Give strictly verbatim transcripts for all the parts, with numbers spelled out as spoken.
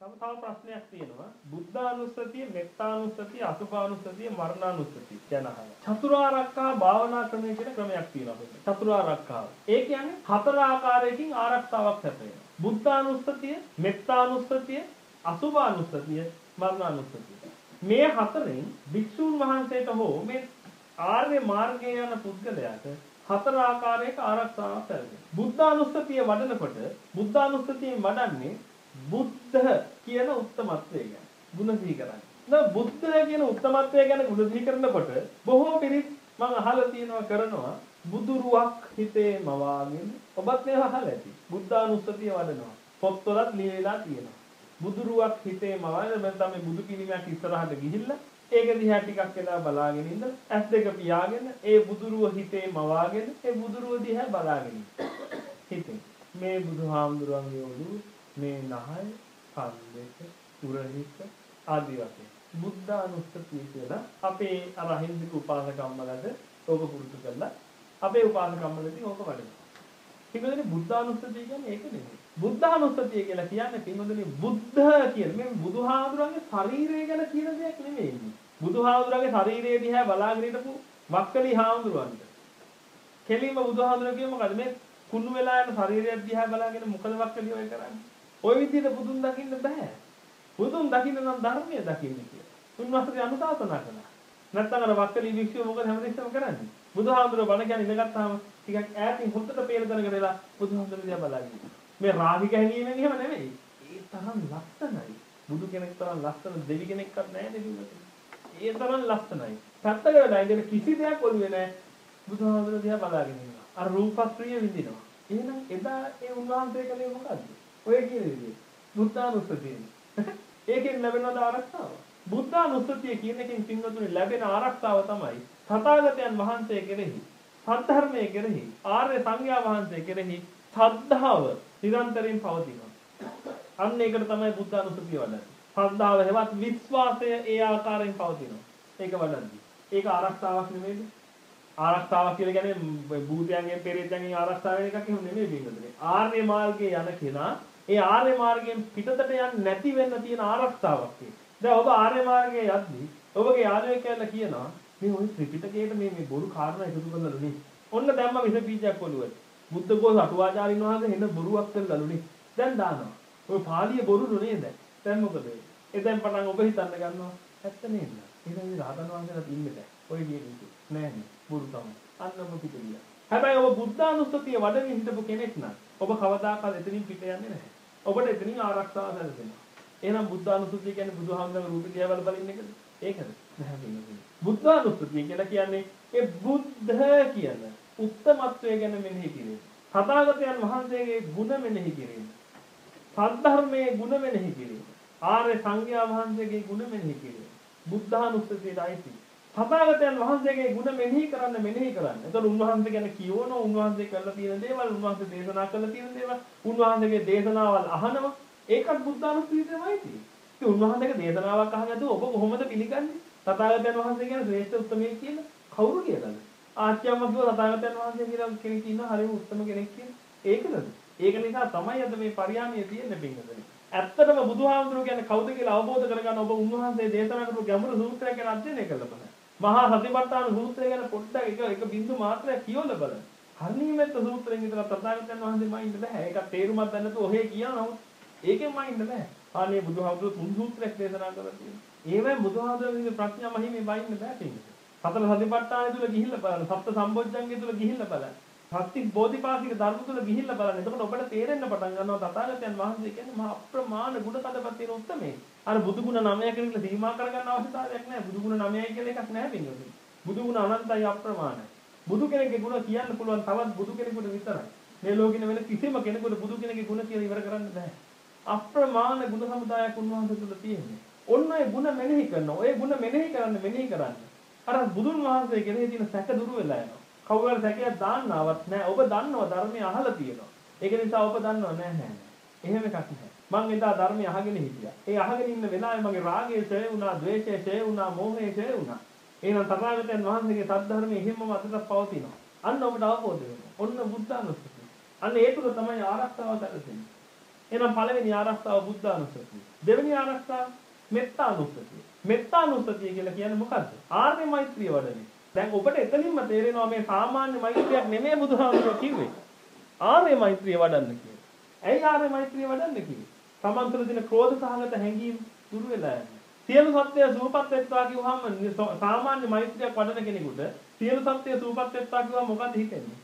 තව තව ප්‍රශ්නයක් තියෙනවා. බුද්ධානුස්සතිය, මෙත්තානුස්සතිය, අසුභානුස්සතිය, මරණානුස්සතිය කියන අහලා. චතුරාර්යකා භාවනා ක්‍රමය කියන ක්‍රමයක් තියෙනවා අපිට. චතුරාර්යකාව. ඒ කියන්නේ හතර ආකාරයකින් ආරක්ෂාවක් ලැබෙනවා. බුද්ධානුස්සතිය, මෙත්තානුස්සතිය, අසුභානුස්සතිය, මරණානුස්සතිය. මේ හතරෙන් භික්ෂුන් වහන්සේට හෝ මේ ආර්ය මාර්ගයේ යන පුද්ගලයාට හතර ආකාරයක ආරක්ෂාවක් ලැබෙනවා. බුද්ධානුස්සතිය වඩනකොට බුද්ධානුස්සතියෙන් වඩන්නේ බුද්ධ කියන උත්තමත්වය ගැන ගුණ සිහි කරන්නේ. දැන් බුද්ධ කියන උත්තමත්වය ගැන ගුණ සිහි කරනකොට බොහෝ පිරිස් මම අහලා තියෙනවා කරනවා බුදුරුවක් හිතේ මවාගෙන ඔබත් මේවා අහලා ඇති. බුද්ධානුස්සතිය වඩනවා. පොත්වලත් ලියලා තියෙනවා. බුදුරුවක් හිතේ මවාගෙන මම තමයි බුදු පිළිමයක් ඉස්සරහට ගිහිල්ලා ඒක දිහා ටිකක් වෙලා බලාගෙන ඉඳලා ඇස් දෙක පියාගෙන ඒ බුදුරුව හිතේ මවාගෙන ඒ බුදුරුව දිහා බලාගෙන හිතේ මේ බුදුහාමුදුරන්ගේ ඔළුව මේ නහය කන් දෙක උරහිත ආදී වශයෙන් බුද්ධානුස්සතිය කියලා අපේ අර හින්දික උපාසකම්මලද ඕක පුරුදු කරලා අපේ උපාසකම්මලදී ඕක වඩනවා. පින්වතුනි බුද්ධානුස්සතිය කියන්නේ ඒක නෙමෙයි. බුද්ධානුස්සතිය කියලා කියන්නේ පින්වතුනි බුද්ධ කියන මේ බුදුහාමුදුරන්ගේ ශරීරය ගැන කියන දෙයක් නෙමෙයි. බුදුහාමුදුරන්ගේ ශරීරය දිහා බලාගෙන හිටපු වක්කලි හාමුදුරන්ට කෙලින්ම බුදුහාමුදුරන් කියේ මොකද මේ කුණු වෙලා යන ශරීරය දිහා බලාගෙන මොකද වක්කලි ඔය කරන්නේ? ওই විදිහට බුදුන් දකින්න බෑ. බුදුන් දකින්න නම් ධර්මය දකින්න කියලා. උන්වහන්සේ අනුශාසනා කළා. නැත්නම් අර වක්කලි වික්ෂුව මොකද හැමදෙස්සම කරන්නේ? බුදුහාමුදුරුවෝ බණ කියන්නේ ඉඳගත්තාම ටිකක් ඈතින් හොත්තට පේන තැනකට වෙලා බුදුහාමුදුරුවෝ දිහා බලාගෙන. මේ රාගික හැංගීමෙන් එහෙම නෙමෙයි. ඒ තරම් ලස්සනයි. බුදු කෙනෙක් තරම් ලස්සන දෙවි කෙනෙක්වත් නැහැ නෙවෙයි. ඒ තරම් ලස්සනයි. පැත්තක වෙලා ඉඳලා කිසි දෙයක් ඔළුවේ නැහැ. බුදුහාමුදුරුවෝ දිහා බලාගෙන ඉන්නවා. අර රූපස්ත්‍රිය විඳිනවා. එහෙනම් එදා ඒ උන්වහන්සේ කලේ මොකද්ද? ඔය කියන විදිහේ බුද්ධානුස්සතිය. ඒකෙන් ලැබෙන ආරක්ෂාව. බුද්ධානුස්සතිය කියන එකෙන් පින්වතුනි ලැබෙන ආරක්ෂාව තමයි තථාගතයන් වහන්සේ කෙරෙහි, සද්ධර්මයේ කෙරෙහි, ආර්ය සංඝයා වහන්සේ කෙරෙහි ශ්‍රද්ධාව නිරන්තරයෙන් පවතිනවා. අන්න ඒකට තමයි බුද්ධානුස්සතිය වඩන්නේ. ශ්‍රද්ධාව හැවත් විශ්වාසය ඒ ආකාරයෙන් පවතිනවා. ඒක වඩන්නේ. ඒක ආරක්ෂාවක් නෙමෙයිද? ආරක්ෂාවක් කියලා කියන්නේ භූතයන්ගෙන් පෙරේතයන්ගෙන් ආරක්ෂා වෙන එකක් එහෙම නෙමෙයි පින්වතුනි. ආර්ය මාර්ගයේ යන කෙනා ඒ ආර්ය මාර්ගයෙන් පිටතට යන්නේ නැති වෙන්න තියෙන ආරක්ෂාවක් ඒක. දැන් ඔබ ආර්ය මාර්ගයේ යද්දී ඔබගේ යාළුවෙක් කියලා කියනවා මේ ওই ත්‍රිපිටකයට මේ මේ බොරු කාරණා එකතු කරලාලුනේ. ඔන්න දැම්ම විස බීජයක් ඔළුවට. බුද්ධ ගෝස අටුවාචාරින් වහන්සේ එන බොරුවක් කළාලුනේ. දැන් දානවා. ඔය පාළිය බොරුනේ නේද? දැන් මොකද වෙන්නේ? එතෙන් පටන් ඔබ හිතන්න ගන්නවා ඇත්ත නේද? එහෙනම් මේ රහතන් වහන්සේලා ඉන්නේ නැහැ. ඔය කියන්නේ නෑ නේ. බොරු තමයි. අන්න ඔබ පිටිය. හැබැයි ඔබ බුද්ධානුස්සතිය වඩමින් හිටපු කෙනෙක් නම් ඔබ කවදාකවත් එතනින් පිට යන්නේ නැහැ. ඔබට එතනින් ආරක්ෂාව ලැබෙනවා. එහෙනම් බුද්ධානුස්සතිය කියන්නේ බුදුහාමුදුරුවෝ රූපය දිහා බල බල ඉන්න එකද? ඒකද? නැහැ වෙන්නේ. බුද්ධානුස්සතිය කියලා කියන්නේ ඒ බුද්ධ කියන උත්තමත්වය ගැන මෙනෙහි කිරීම. තථාගතයන් වහන්සේගේ ගුණ මෙනෙහි කිරීම. සද්ධර්මයේ ගුණ මෙනෙහි කිරීම. ආර්ය සංඝයා වහන්සේගේ ගුණ මෙනෙහි කිරීම. බුද්ධානුස්සතියයි. තථාගතයන් වහන්සේගේ ගුණ මෙනෙහි කරන්න මෙනෙහි කරන්න. එතකොට උන්වහන්සේ ගැන කියවන, උන්වහන්සේ කරලා තියෙන දේවල්, උන්වහන්සේ දේශනා කරලා තියෙන දේවල්, උන්වහන්සේගේ දේශනාවල් අහනවා. ඒකත් බුද්ධානුස්සතියමයි තියෙන්නේ. ඉතින් උන්වහන්සේගේ දේශනාවක් අහන නැතුව ඔබ කොහොමද පිළිගන්නේ? තථාගතයන් වහන්සේ කියන ශ්‍රේෂ්ඨ උත්තමයෙක් කියලා කවුරු කියලාද? ආච්චියම්ම කිව්ව තථාගතයන් වහන්සේ කියලා කෙනෙක් ඉන්නවා හරිම උත්තම කෙනෙක් කියලා. ඒකද? ඒක නිසා තමයි අද මේ පරියාමිය තියෙන්නේ පින්වතුනි. ඇත්තටම බුදුහාමුදුරුවෝ කියන්නේ කවුද කියලා අවබෝධ කරගන්න ඔබ උන්වහන්සේ දේශනා කරපු ගැඹුරු සූත්‍රයක් ගැන අධ්‍යයනය කරලා බලන්න. මහා සතිපට්ඨාන සූත්‍රය ගැන පොඩ්ඩක් එක එක බිඳු මාත්‍රයක් කියවලා බලන්න. හරියමෙත් සූත්‍රයෙන් විතර තථාගතයන් වහන්සේම ඉන්න බෑ. ඒක තේරුමක් දැන නැතුව ඔහේ කියනවා. ඒකෙන්ම ඉන්න බෑ. ආනේ බුදුහාමුදුරුවෝ තුන් සූත්‍රයක් දේශනා කරලා තියෙනවා. ඒවෙන් බුදුහාමුදුරුවෝගේ ප්‍රඥා මහිමේ වයින්න බෑ තියෙන්නේ. සතර සතිපට්ඨාන තුල ගිහිල්ලා බලන්න. සප්ත සම්බොජ්ජංගය තුල ගිහිල්ලා බලන්න. සත්‍ය බෝධිපාක්ෂික ධර්ම තුල ගිහිල්ලා බලන්න. එතකොට ඔබට තේරෙන්න පටන් ගන්නවා තථාගතයන් වහන්සේ කියන්නේ මහා අප්‍රමාණ ගුණ කඩපත් තියෙන උත්මේ. අර බුදු ගුණ නවය කියලා සීමා කරගන්න අවශ්‍යතාවයක් නැහැ. බුදු ගුණ නවයයි කියලා එකක් නැහැ පින්වතුනි. බුදු ගුණ අනන්තයි අප්‍රමාණයි. බුදු කෙනෙක්ගේ ගුණ කියන්න පුළුවන් තවත් බුදු කෙනෙකුට විතරයි. මේ ලෝකෙන වෙන කිසිම කෙනෙකුට බුදු කෙනෙක්ගේ ගුණ කියලා ඉවර කරන්න බෑ. අප්‍රමාණ ගුණ සමුදායක් උන්වහන්සේ තුල තියෙන්නේ. ඔන්න ඒ ගුණ මෙනෙහි කරනවා. ඔය ගුණ මෙනෙහි කරන්න මෙනෙහි කරන්න. අර බුදුන් වහන්සේ කෙරෙහි තියෙන සැක දුරු වෙලා යනවා. කවුරුහරි සැකයක් දාන්නවත් නැහැ. ඔබ දන්නවා ධර්මය අහලා තියෙනවා. ඒක නිසා ඔබ දන්නවා නෑ නෑ නෑ. එහෙම එකක් නැහැ. මං එදා ධර්මය අහගෙන හිටියා. ඒ අහගෙන ඉන්න වෙලාවේ මගේ රාගය ඡය වුණා, ද්වේෂය ඡය වුණා, මෝහය ඡය වුණා. එහෙනම් තථාගතයන් වහන්සේගේ සද්ධර්මයේ හිම්මම අතට පවතිනවා. අන්න ඔබට අවබෝධ වෙනවා. ඔන්න බුද්ධානුස්සතිය. අන්න ඒ තුල තමයි ආරක්ෂාව දැක්වෙන්නේ. එහෙනම් පළවෙනි ආරක්ෂාව බුද්ධානුස්සතිය. දෙවෙනි ආරක්ෂාව මෙත්තානුස්සතිය. මෙත්තානුස්සතිය කියලා කියන්නේ මොකද්ද? ආර්ය මෛත්‍රිය වඩන්නේ. දැන් ඔබට එතනින්ම තේරෙනවා මේ සාමාන්‍ය මෛත්‍රියක් නෙමෙයි බුදුහාමුදුරුවෝ කිව්වේ. ආර්ය මෛත්‍රිය වඩන්න කියලා. ඇයි ආර්ය මෛත්‍රිය වඩන්න කිව්වේ? තමන් තුළ තියෙන ක්‍රෝධ සහගත හැඟීම් දුරු වෙලා යනවා. සියලු සත්ත්වය සූපත් වෙත්වා කිව්වහම සාමාන්‍ය මෛත්‍රියක් වඩන කෙනෙකුට සියලු සත්ත්වය සූපත් වෙත්වා කිව්වම මොකද හිතෙන්නේ?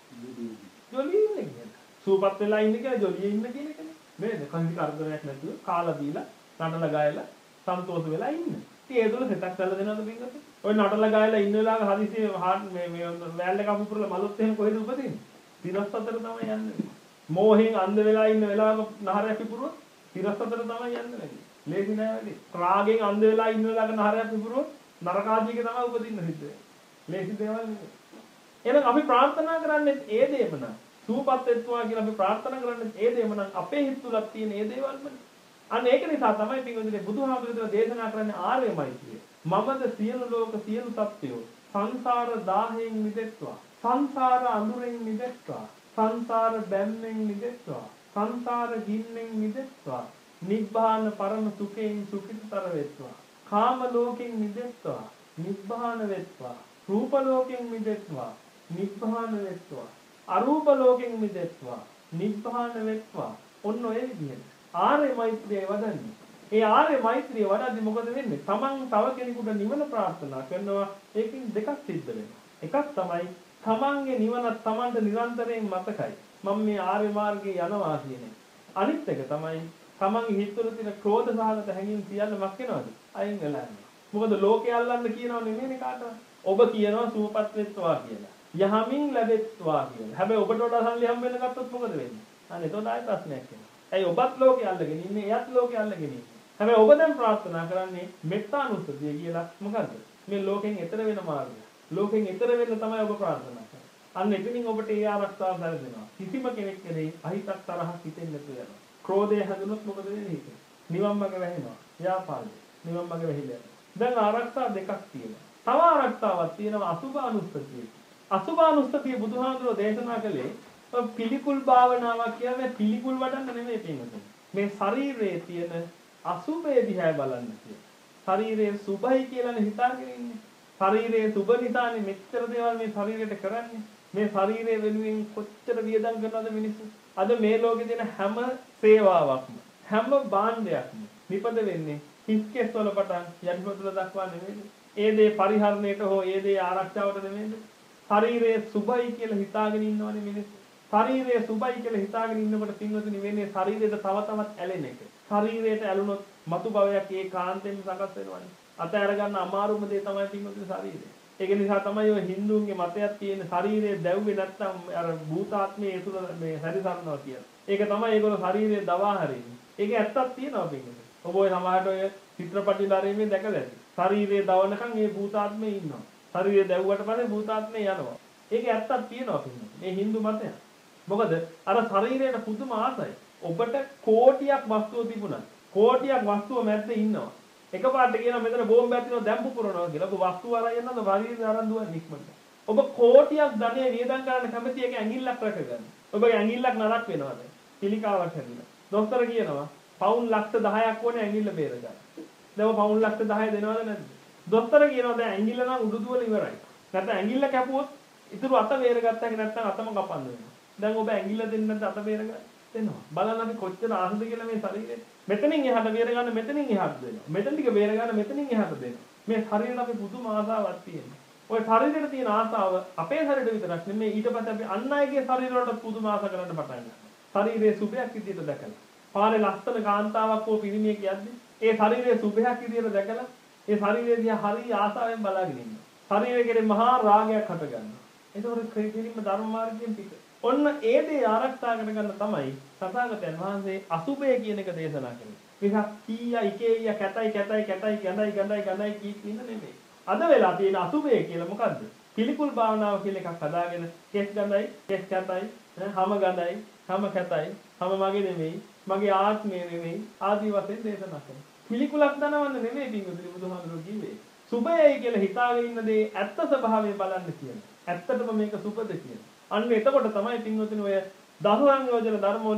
ජොලියේ ඉන්නේ කියන්නේ. සූපත් වෙලා ඉන්නේ කියලා ජොලියේ ඉන්න කියන එකනේ. නේද? කන්දි කරදරයක් නැතුව කාලා දීලා නටලා ගායලා සන්තෝෂ වෙලා ඉන්න. ඉතින් ඒ තුළ සිතක් සැල දෙනවද බින්ගත්? ඔය නටලා ගායලා ඉන්න වෙලාවක හදිසියේ මේ මේ වැල් එක අපුපුරලා මලොත් එහෙම කොහෙද උපදින්නේ? තිරස් අතර තමයි යන්නේ. මෝහෙන් අන්ධ වෙලා ඉන්න වෙලාවක නහරයක් පිපුරුවොත් තිරස් අතර තමයි යන්නේ. ලේසි නෑ වැඩි. රාගෙන් අන්ධ වෙලා ඉන්න වෙලාවක නහරයක් පිපුරුවොත් නරකාදීක තමයි උපදින්න සිද්ධ වෙන්නේ. ලේසි දේවල් නෙවෙයි. එහෙනම් අපි ප්‍රාර්ථනා කරන්නේ ඒ දේම නා. සූපත් වෙත්වා කියලා අපි ප්‍රාර්ථනා කරන්නේ ඒ දේම නම් අපේ හිත තුලක් තියෙන ඒ දේවල්මනේ. අන්න ඒක නිසා තමයි පින්වතුනි බුදුහාමුදුරුවෝ දේශනා කරන්නේ ආර්ය මෛත්‍රිය. මමද සියලු ලෝක සියලු සත්ත්වයෝ සංසාර දාහයෙන් මිදෙත්වා. සංසාර අඳුරෙන් මිදෙත්වා. සංසාර බැම්මෙන් මිදෙත්වා. සංසාර ගින්නෙන් මිදෙත්වා. නිබ්බාන පරම සුඛයෙන් සුඛිතතර වෙත්වා. කාම ලෝකෙන් මිදෙත්වා. නිබ්බාන වෙත්වා. රූප ලෝකෙන් මිදෙත්වා. නිබ්බාන වෙත්වා. අරූප ලෝකෙන් මිදෙත්වා. නිබ්බාන වෙත්වා. ඔන්න ඔය විදිහට ආර්ය මෛත්‍රිය වඩන්නේ. ඒ ආර්ය මෛත්‍රිය වඩද්දි මොකද වෙන්නේ? තමන් තව කෙනෙකුට නිවන ප්‍රාර්ථනා කරනවා. ඒකෙන් දෙකක් සිද්ධ වෙනවා. එකක් තමයි තමන්ගේ නිවනත් තමන්ට නිරන්තරයෙන් මතකයි. මම මේ ආර්ය මාර්ගයේ යනවා කියන එක. අනිත් එක තමයි තමන්ගේ හිත තුළ තියෙන ක්‍රෝධ සහගත හැඟීම් සියල්ල මක් වෙනවද? අයින් වෙලා යනවා. මොකද ලෝකේ අල්ලන්න කියනව නෙමෙයිනේ කාටවත්. ඔබ කියනවා සුවපත් වෙත්වා කියලා. යහමින් ලැබෙත්වා කියලා. හැබැයි ඔබට වඩා සල්ලි හම්බ වෙන ගත්තොත් මොකද වෙන්නේ? අනේ එතකොට ආයෙ ප්‍රශ්නයක් එනවා. ඇයි ඔබත් ලෝකේ අල්ලගෙන ඉන්නේ? එයත් ලෝකේ අල්ලගෙන ඉන්නේ. හැබැයි ඔබ දැන් ප්‍රාර්ථනා කරන්නේ මෙත්තානුස්සතිය කියලා. මොකද්ද? මේ ලෝකෙන් එතර වෙන මාර්ගය. ලෝකෙන් එතර වෙන්න තමයි ඔබ ප්‍රාර්ථනා කරන්නේ. අන්න එතනින් ඔබට ඒ ආරක්ෂාව ලැබෙනවා. කිසිම කෙනෙක් කෙරෙහි අහිතක් තරහක් හිතෙන්නේ නැතුව යනවා. ක්‍රෝධය හැදුනොත් මොකද වෙන්නේ හිතේ? නිවන් මඟ වැහෙනවා. ව්‍යාපාරය. නිවන් මඟ වැහිලා යනවා. දැන් ආරක්ෂා දෙකක් තියෙනවා. තව ආරක්ෂාවක් තියෙනවා අසුභානුස්සතිය. අසුභානුස්සතිය බුදුහාමුදුරෝ දේශනා කළේ පිළිකුල් භාවනාවක් කියන්නේ පිළිකුල් වඩන්න නෙමෙයි පින්වතුනි. මේ ශරීරයේ තියෙන අසුභය දිහා බලන්න කියලා. ශරීරයේ සුභයි කියලානේ හිතාගෙන ඉන්නේ. ශරීරයේ සුභ නිසානේ මෙච්චර දේවල් මේ ශරීරයට කරන්නේ. මේ ශරීරය වෙනුවෙන් කොච්චර වියදම් කරනවද මිනිස්සු? අද මේ ලෝකේ තියෙන හැම සේවාවක්ම හැම භාණ්ඩයක්ම නිපද වෙන්නේ හිස්කෙස් වල පටන් යටිපතුල දක්වා නෙමෙයි. ඒ දේ පරිහරණයට හෝ ඒ දේ ආරක්ෂාවට නෙමෙයි. ශරීරයේ සුභයි කියලා හිතාගෙන ඉන්නවනේ මිනිස්සු. ශරීරයේ සුභයි කියලා හිතාගෙන ඉන්නකොට පින්වතුනි වෙන්නේ ශරීරයට තව තවත් ඇලෙන එක. ශරීරයට ඇලුනොත් මතු භවයක් ඒ කාන්තෙන් සකස් වෙනවනේ. අත අර ගන්න අමාරුම දේ තමයි පින්වතුනි ශරීරය. ඒක නිසා තමයි ඔය හින්දුන්ගේ මතයක් තියෙන ශරීරයේ දැව්වේ නැත්තම් අර භූතාත්මයේ ඒ තුල මේ හැරිසරනවා කියලා. ඒක තමයි ඒගොල්ලෝ ශරීරයේ දවා හරින්නේ. ඒක ඇත්තක් තියෙනවා පින්වතුනි. ඔබ ඔය සමහරට ඔය චිත්‍රපටි ලාරීමේ දැකලා ඇති. ශරීරයේ දවනකම් ඒ භූතාත්මේ ඉන්නවා. ශරීරය දැව්වට පස්සේ භූතාත්මේ යනවා. ඒක ඇත්තක් තියෙනවා පින්වතුනි. මේ හින්දු මතය. මොකද අර ශරීරයට පුදුම ආසයි. ඔබට කෝටියක් වස්තුව තිබුණා. කෝටියක් වස්තුව මැද්දේ ඉන්නවා. එකපාරට කියනවා මෙතන බෝම්බයක් තියෙනවා දැන් පුපුරනවා කියලා. ඔබ වස්තුව අරන් යනද ශරීරය අරන් දුවන්නේ ඉක්මනට. ඔබ කෝටියක් ධනෙ වියදම් කරන්න කැමති එක ඇඟිල්ලක් රැකගන්න. ඔබගේ ඇඟිල්ලක් නරක් වෙනවද? පිළිකාවක් හැදිලා. දොස්තර කියනවා පවුන් ලක්ෂ දහයක් ඕනේ ඇඟිල්ල බේරගන්න. දැන් ඔබ පවුන් ලක්ෂ දහය දෙනවද නැද්ද? දොස්තර කියනවා දැන් ඇඟිල්ල නම් උඩු දුවල ඉවරයි. නැත්නම් ඇඟිල්ල කැපුවොත් ඉතුරු අත බේරගත්තා නැත්නම් අතම කපන්න වෙනවා. දැන් ඔබ ඇඟිල්ල දෙන්නේ නැත්නම් අත බේරගන්න දෙනවා. බලන්න අපි කොච්චර ආසද කියලා මේ ශරීරේ. මෙතනින් එහාට බේර ගන්න මෙතනින් එහාට දෙනවා. මෙතන ටික බේර ගන්න මෙතනින් එහාට දෙනවා. මේ ශරීරයට අපි පුදුම ආසාවක් තියෙනවා. ওই ශරීරයට තියෙන ආසාව අපේ ශරීරෙට විතරක් නෙමෙයි ඊට පස්සේ අපි අන් අයගේ ශරීර වලට පුදුම ආස කරන්න පටන් ගන්නවා. ශරීරයේ සුභයක් විදියට දැකලා. පාරේ ලස්සන කාන්තාවක් හෝ පිරිමියෙක් යද්දි ඒ ශරීරයේ සුභයක් විදියට දැකලා ඒ ශරීරය දිහා හරි ආසාවෙන් බලාගෙන ඉන්නවා. ශරීරයේ කෙරේ මහා රාගයක් හට ගන්නවා. ඒතකොට කෙලින්ම ධර්ම මාර්ගයෙන් පිට. ඔන්න ඒ දේ ආරක්ෂා කරගන්න තමයි තථාගතයන් වහන්සේ අසුභය කියන එක දේශනා කළේ. මේක කීය ඉකේය කැතයි කැතයි කැතයි ගඳයි ගඳයි ගඳයි කී කියන නෙමෙයි. අද වෙලා තියෙන අසුභය කියලා මොකද්ද? පිළිකුල් භාවනාව කියලා එකක් හදාගෙන කෙස් ගඳයි, කෙස් කැතයි, හම ගඳයි, හම කැතයි, හම මගේ නෙමෙයි, මගේ ආත්මය නෙමෙයි ආදී වශයෙන් දේශනා කරනවා. පිළිකුලක් දනවන්න නෙමෙයි පින්වතුනි බුදුහාමුදුරුවෝ කිව්වේ. සුභයයි කියලා හිතාගෙන ඉන්න දේ ඇත්ත ස්වභාවය බලන්න කියන. ඇත්තටම මේක සුභද කියන. අන්න එතකොට තමයි පින්වතුනි ඔය දසුරංග යෝජන ධර්ම වලින්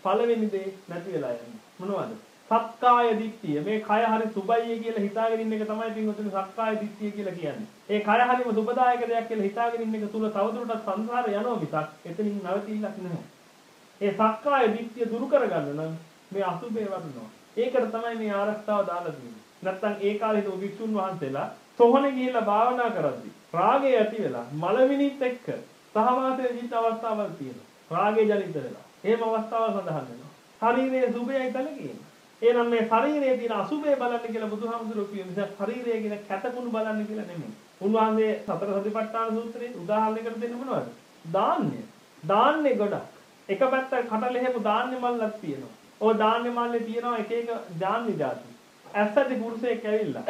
පළවෙනි දේ නැති වෙලා යන්නේ. මොනවද? සක්කාය දිට්ඨිය. මේ කය හරි සුබයි කියලා හිතාගෙන ඉන්න එක තමයි පින්වතුනි සක්කාය දිට්ඨිය කියලා කියන්නේ. ඒ කය හරිම සුබදායක දෙයක් කියලා හිතාගෙන ඉන්න එක තුල තවදුරටත් සංසාරේ යනවා මිසක් එතනින් නැවතිල්ලක් නැහැ. ඒ සක්කාය දිට්ඨිය දුරු කරගන්න නම් මේ අසුබේ වඩනවා. ඒකට තමයි මේ ආරක්ෂාව දාලා තියෙන්නේ. නැත්තම් ඒ කාලේ හිටපු වික්ෂුන් වහන්සේලා සෝහනේ ගිහිල්ලා භාවනා කරද්දී රාගය ඇති වෙලා මලමිනිත් එක්ක සහවාසයේ ජීවිත අවස්ථාවල් තියෙනවා. රාගය ජනිත වෙලා. එහෙම අවස්ථාවල් සඳහන් වෙනවා. ශරීරයේ සුභයයි තල කියනවා. එහෙනම් මේ ශරීරයේ තියෙන අසුභය බලන්න කියලා බුදුහාමුදුරුවෝ කියු නිසා ශරීරයේ කියන කැතකුණු බලන්න කියලා නෙමෙයි. උන්වහන්සේ සතර සතිපට්ඨාන සූත්‍රයේ උදාහරණයකට දෙන්න මොනවද? දාන්නේ. දාන්නේ ගොඩක්. එක පැත්තක කටලෙහෙම දාන්නේ මල්ලක් තියෙනවා. ඔය දාන්නේ මල්ලේ තියෙනවා එක එක දාන්නේ જાති. ඇස්සටි පුරුෂයෙක් ඇවිල්ලා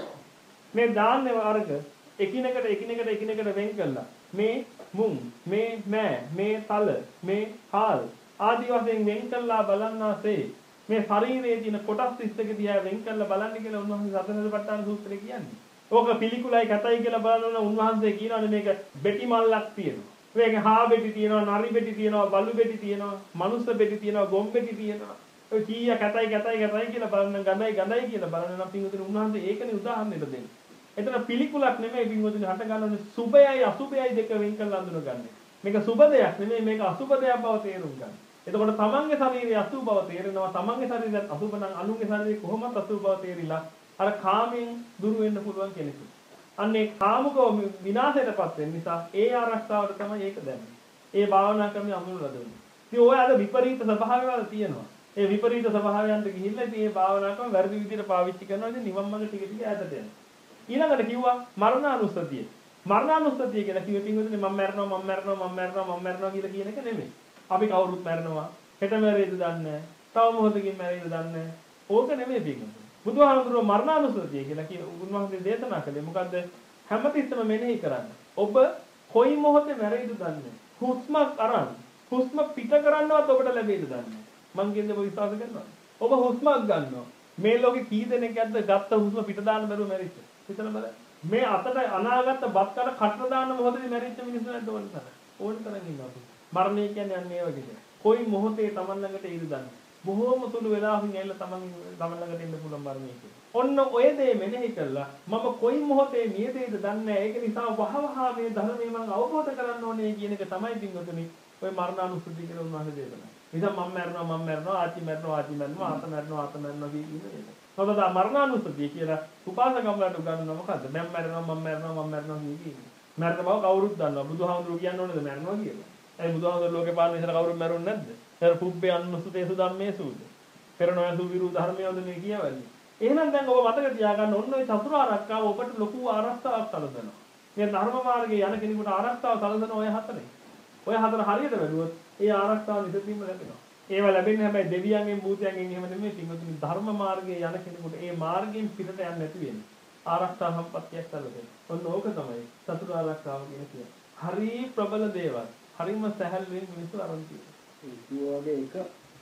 මේ දාන්නේ වර්ග එකිනෙකට එකිනෙකට එකිනෙකට වෙන් කළා. මේ මුං, මේ මෑ, මේ තල, මේ හාල් ආදි වශයෙන් වෙන් කළා බලන්නාසේ මේ ශරීරයේ තියෙන කොටස් තිස් එක දිහා වෙන් කරලා බලන්න කියලා උන්වහන්සේ සතර සතිපට්ඨාන සූත්‍රයේ කියන්නේ. ඕක පිළිකුලයි කැතයි කියලා බලනොන උන්වහන්සේ කියනවානේ මේක බෙටි මල්ලක් තියෙනවා. මේක හා බෙටි තියෙනවා, නරි බෙටි තියෙනවා, බලු බෙටි තියෙනවා, මනුස්ස බෙටි තියෙනවා, ගොම් බෙටි තියෙනවා. ඔය කීය කැතයි කැතයි කැතයි කියලා බලන ගඳයි ගඳයි කියලා බලන නම් පින්වතුනි උන්වහන්සේ ඒකනේ උදාහරණෙට දෙන්නේ. එතන පිළිකුලක් නෙමෙයි පින්වතුනි හට ගන්නනේ සුභයයි අසුභයයි දෙක වෙන් කරලා අඳුනගන්නේ. මේක සුභ දෙයක් නෙමෙයි මේක අසුභ දෙයක් බව තේරුම් ගන්න. එතකොට තමන්ගේ ශරීරයේ අසුභ බව තේරෙනවා තමන්ගේ ශරීරයත් අසුභ නම් අනුන්ගේ ශරීරයේ කොහොමද අසුභ බව තේරිලා අර කාමයෙන් දුරු වෙන්න පුළුවන් කෙනෙකුට. අන්නේ කාමකව විනාශයටපත් වෙන නිසා ඒ ආරක්ෂාවට තමයි ඒක දැනෙන්නේ. ඒ භාවනා ක්‍රමයේ අමුණලා දෙන්නේ. ඉතින් ඔය අද විපරීත ස්වභාවයවල තියෙනවා. ඒ විපරීත ස්වභාවයන්ට ගිහිල්ලා ඉතින් මේ භාවනා ක්‍රම වැරදි විදිහට පාවිච්චි කරනවා ඉතින් නිවන් මඟ ටික ටික ඈතට යනවා. ඊළඟට කිව්වා මරණානුස්සතිය. මරණානුස්සතිය කියලා කිව්වෙ පින්වතුනි මම මැරෙනවා මම මැරෙනවා මම මැරෙනවා මම මැරෙනවා කියලා කියන එක නෙමෙයි. අපි කවුරුත් මැරෙනවා. හෙට මැරෙයිද දන්නේ නැහැ. තව මොහොතකින් මැරෙයිද දන්නේ නැහැ. ඕක නෙමෙයි පින්වතුනි. බුදුහාමුදුරුවෝ මරණානුස්සතිය කියලා කියන උන්වහන්සේ දේශනා කළේ මොකද්ද? හැමතිස්සම මෙනෙහි කරන්න. ඔබ කොයි මොහොතේ මැරෙයිද දන්නේ නැහැ. හුස්මක් අරන් හුස්ම පිට කරන්නවත් ඔබට ලැබෙයිද දන්නේ නැහැ. මං කියන්නේ ඔබ විශ්වාස කරනවා. ඔබ හුස්මක් ගන්නවා. මේ ලෝකේ කී දෙනෙක් ඇද්ද ගත්ත හුස්ම පිට දාන්න බැරුව මැරිච්ච? හිතලා බලන්න. මේ අතට අනාගත බත් කන කට දාන්න මොහොතේ මැරිච්ච මිනිස්සු නැද්ද ඕන තරම්? ඕන තරම් ඉන්නවා. මරණය කියන්නේ අන්න ඒ වගේ දෙයක්. කොයි මොහොතේ Taman ළඟට ඉඳ දන්නේ. බොහෝම සුළු වෙලාවකින් ඇවිල්ලා Taman Taman ළඟට එන්න පුළුවන් මරණය කියන්නේ. ඔන්න ඔය දේ මෙනෙහි කළා මම කොයි මොහොතේ නියතේද දන්නේ නැහැ. ඒක නිසා වහවහ මේ ධර්මය මම අවබෝධ කරගන්න ඕනේ කියන එක තමයි පින්වතුනි ඔය මරණානුස්සතිය කියලා උන්වහන්සේ දේශනා. නිසා මම මැරෙනවා මම මැරෙනවා ආච්චි මැරෙනවා ආච්චි මැරෙනවා ආත මැරෙනවා ආත මැරෙනවා කියන එක. මොකද මරණානුස්සතිය කියලා උපාසකම්ලට උගන්වනවා මොකද්ද? මම මැරෙනවා මම මැරෙනවා මම මැරෙනවා කියන්නේ. මැරෙන බව කවුරුත් දන්නවා. බුදුහාමුදුරුවෝ කියන්නේ ඕනේද මැරෙනවා කියලා. ඒ බුදුහාමුදුරුවෝ ලෝකේ පාලනය ඉස්සර කවුරුත් මැරුන්නේ නැද්ද? පෙර පුබ්බේ අනුස්සතේසු ධම්මේසුද? පෙර නොයසු විරු ධර්මයෝද මේ කියවන්නේ. එහෙනම් දැන් ඔබ මතක තියාගන්න ඕන ඔය චතුරාර්යකාව ඔබට ලොකු ආරක්ෂාවක් සැලසෙනවා. මේ ධර්ම මාර්ගයේ යන කෙනෙකුට ආරක්ෂාව සැලසෙන ඔය හතරේ. ඔය හතර හරියට වැළුවොත් ඒ ආරක්ෂාව නිතරම ලැබෙනවා. ඒව ලැබෙන්නේ හැබැයි දෙවියන්ගෙන් භූතයන්ගෙන් එහෙම නෙමෙයි පින්වතුනි ධර්ම මාර්ගයේ යන කෙනෙකුට ඒ මාර්ගයෙන් පිටට යන්නේ නැති වෙන්නේ. ආරක්ෂා සම්පත්තියක් සැලසෙන. ඔන්න ඕක තමයි චතුරාර්යකාව කියන කියන්නේ. හරි ප්‍රබල දේවල්. හරිම සැහැල්ලුවෙන් මිනිස්සු අරන් තියෙනවා. ඒ වගේ එක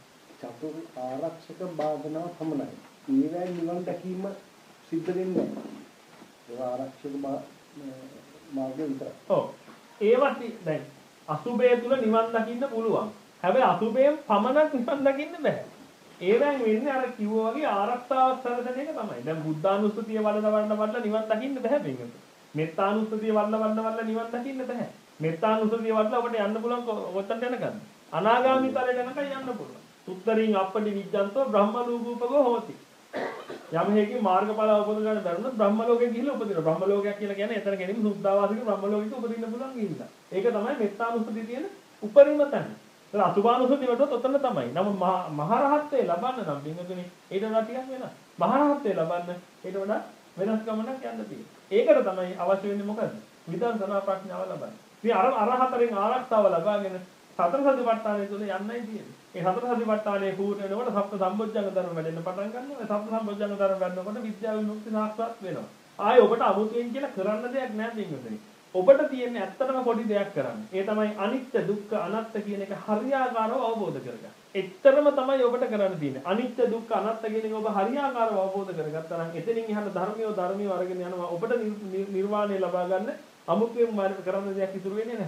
චතුර් ආරක්ෂක බාධනාව පමණයි. ඊවැ නිවන් දැකීම සිද්ධ වෙන්නේ නැහැ. ඒ ආරක්ෂක මාර්ගය විතරයි. ඔව්. ඒවත් දැන් අසුබය තුල නිවන් දකින්න පුළුවන්. හැබැයි අසුබයෙන් පමණක් නිවන් දකින්න බෑ. ඒ දැන් වෙන්නේ අර කිව්වා වගේ ආරක්ෂාවක් සැලසෙන එක තමයි. දැන් බුද්ධානුස්සතිය වඩන වඩන වඩන නිවන් දකින්න බෑ මේකට. මෙත්තානුස්සතිය වඩන වඩන වඩන නිවන් දකින්න බෑ. මෙත්තානුස්සතිය වඩලා ඔබට යන්න පුළුවන් ඔතනට යනකම්. අනාගාමී තලයට යනකම් යන්න පුළුවන්. උත්තරින් අපටි විජ්ජන්තෝ බ්‍රහ්ම ලෝකූපගෝ හෝති. යම් හේකින් මාර්ගඵල අවබෝධ කරගන්න බැරුණොත් බ්‍රහ්ම ලෝකෙ ගිහිල්ලා උපදිනවා. බ්‍රහ්ම ලෝකයක් කියලා කියන්නේ එතන කෙනෙක් සුද්ධාවාසික බ්‍රහ්ම ලෝකෙක උපදින්න පුළුවන් ගිහිල්ලා. ඒක තමයි මෙත්තානුස්සතිය තියෙන උපරිම තැන. ඒක අසුභානුස්සතිය වලට ඔතන තමයි. නමුත් මහරහත්ත්වයේ ලබන්න නම් බින්දුනේ ඊට වඩා ටිකක් වෙනස්. මහරහත්ත්වයේ ලබන්න ඊට වඩා වෙනස් ගමනක් යන්න තියෙනවා. ඒකට තමයි අවශ්‍ය වෙන්නේ මොකද්ද? විදර්ශනා ප්‍රඥාව ලබන්න. ඉතින් අර අර හතරෙන් ආරක්ෂාව ලබාගෙන සතර සතිපට්ඨානය තුළ යන්නයි තියෙන්නේ. ඒ සතර සතිපට්ඨානයේ පූර්ණ වෙනකොට සප්ත සම්බොජ්ජංග ධර්ම වැඩෙන්න පටන් ගන්නවා. ඒ සප්ත සම්බොජ්ජංග ධර්ම වැඩනකොට විද්‍යාව විමුක්ති සාක්ෂාත් වෙනවා. ආයේ ඔබට අමුතුවෙන් කියලා කරන්න දෙයක් නැහැ මේකෙන්. ඔබට තියෙන්නේ ඇත්තටම පොඩි දෙයක් කරන්න. ඒ තමයි අනිත්‍ය දුක්ඛ අනාත්ත කියන එක හරියාකාරව අවබෝධ කරගන්න. එච්චරම තමයි ඔබට කරන්න තියෙන්නේ. අනිත්‍ය දුක්ඛ අනාත්ත කියන එක ඔබ හරියාකාරව අවබෝධ කරගත්තා නම් එතනින් එහාට ධර්මියෝ ධර්මියෝ අරගෙන යනවා. ඔබට නිර්වාණය ලබා ගන්න අමුතුවෙන් කරන්න දෙයක් ඉතුරු වෙන්නේ නැහැ.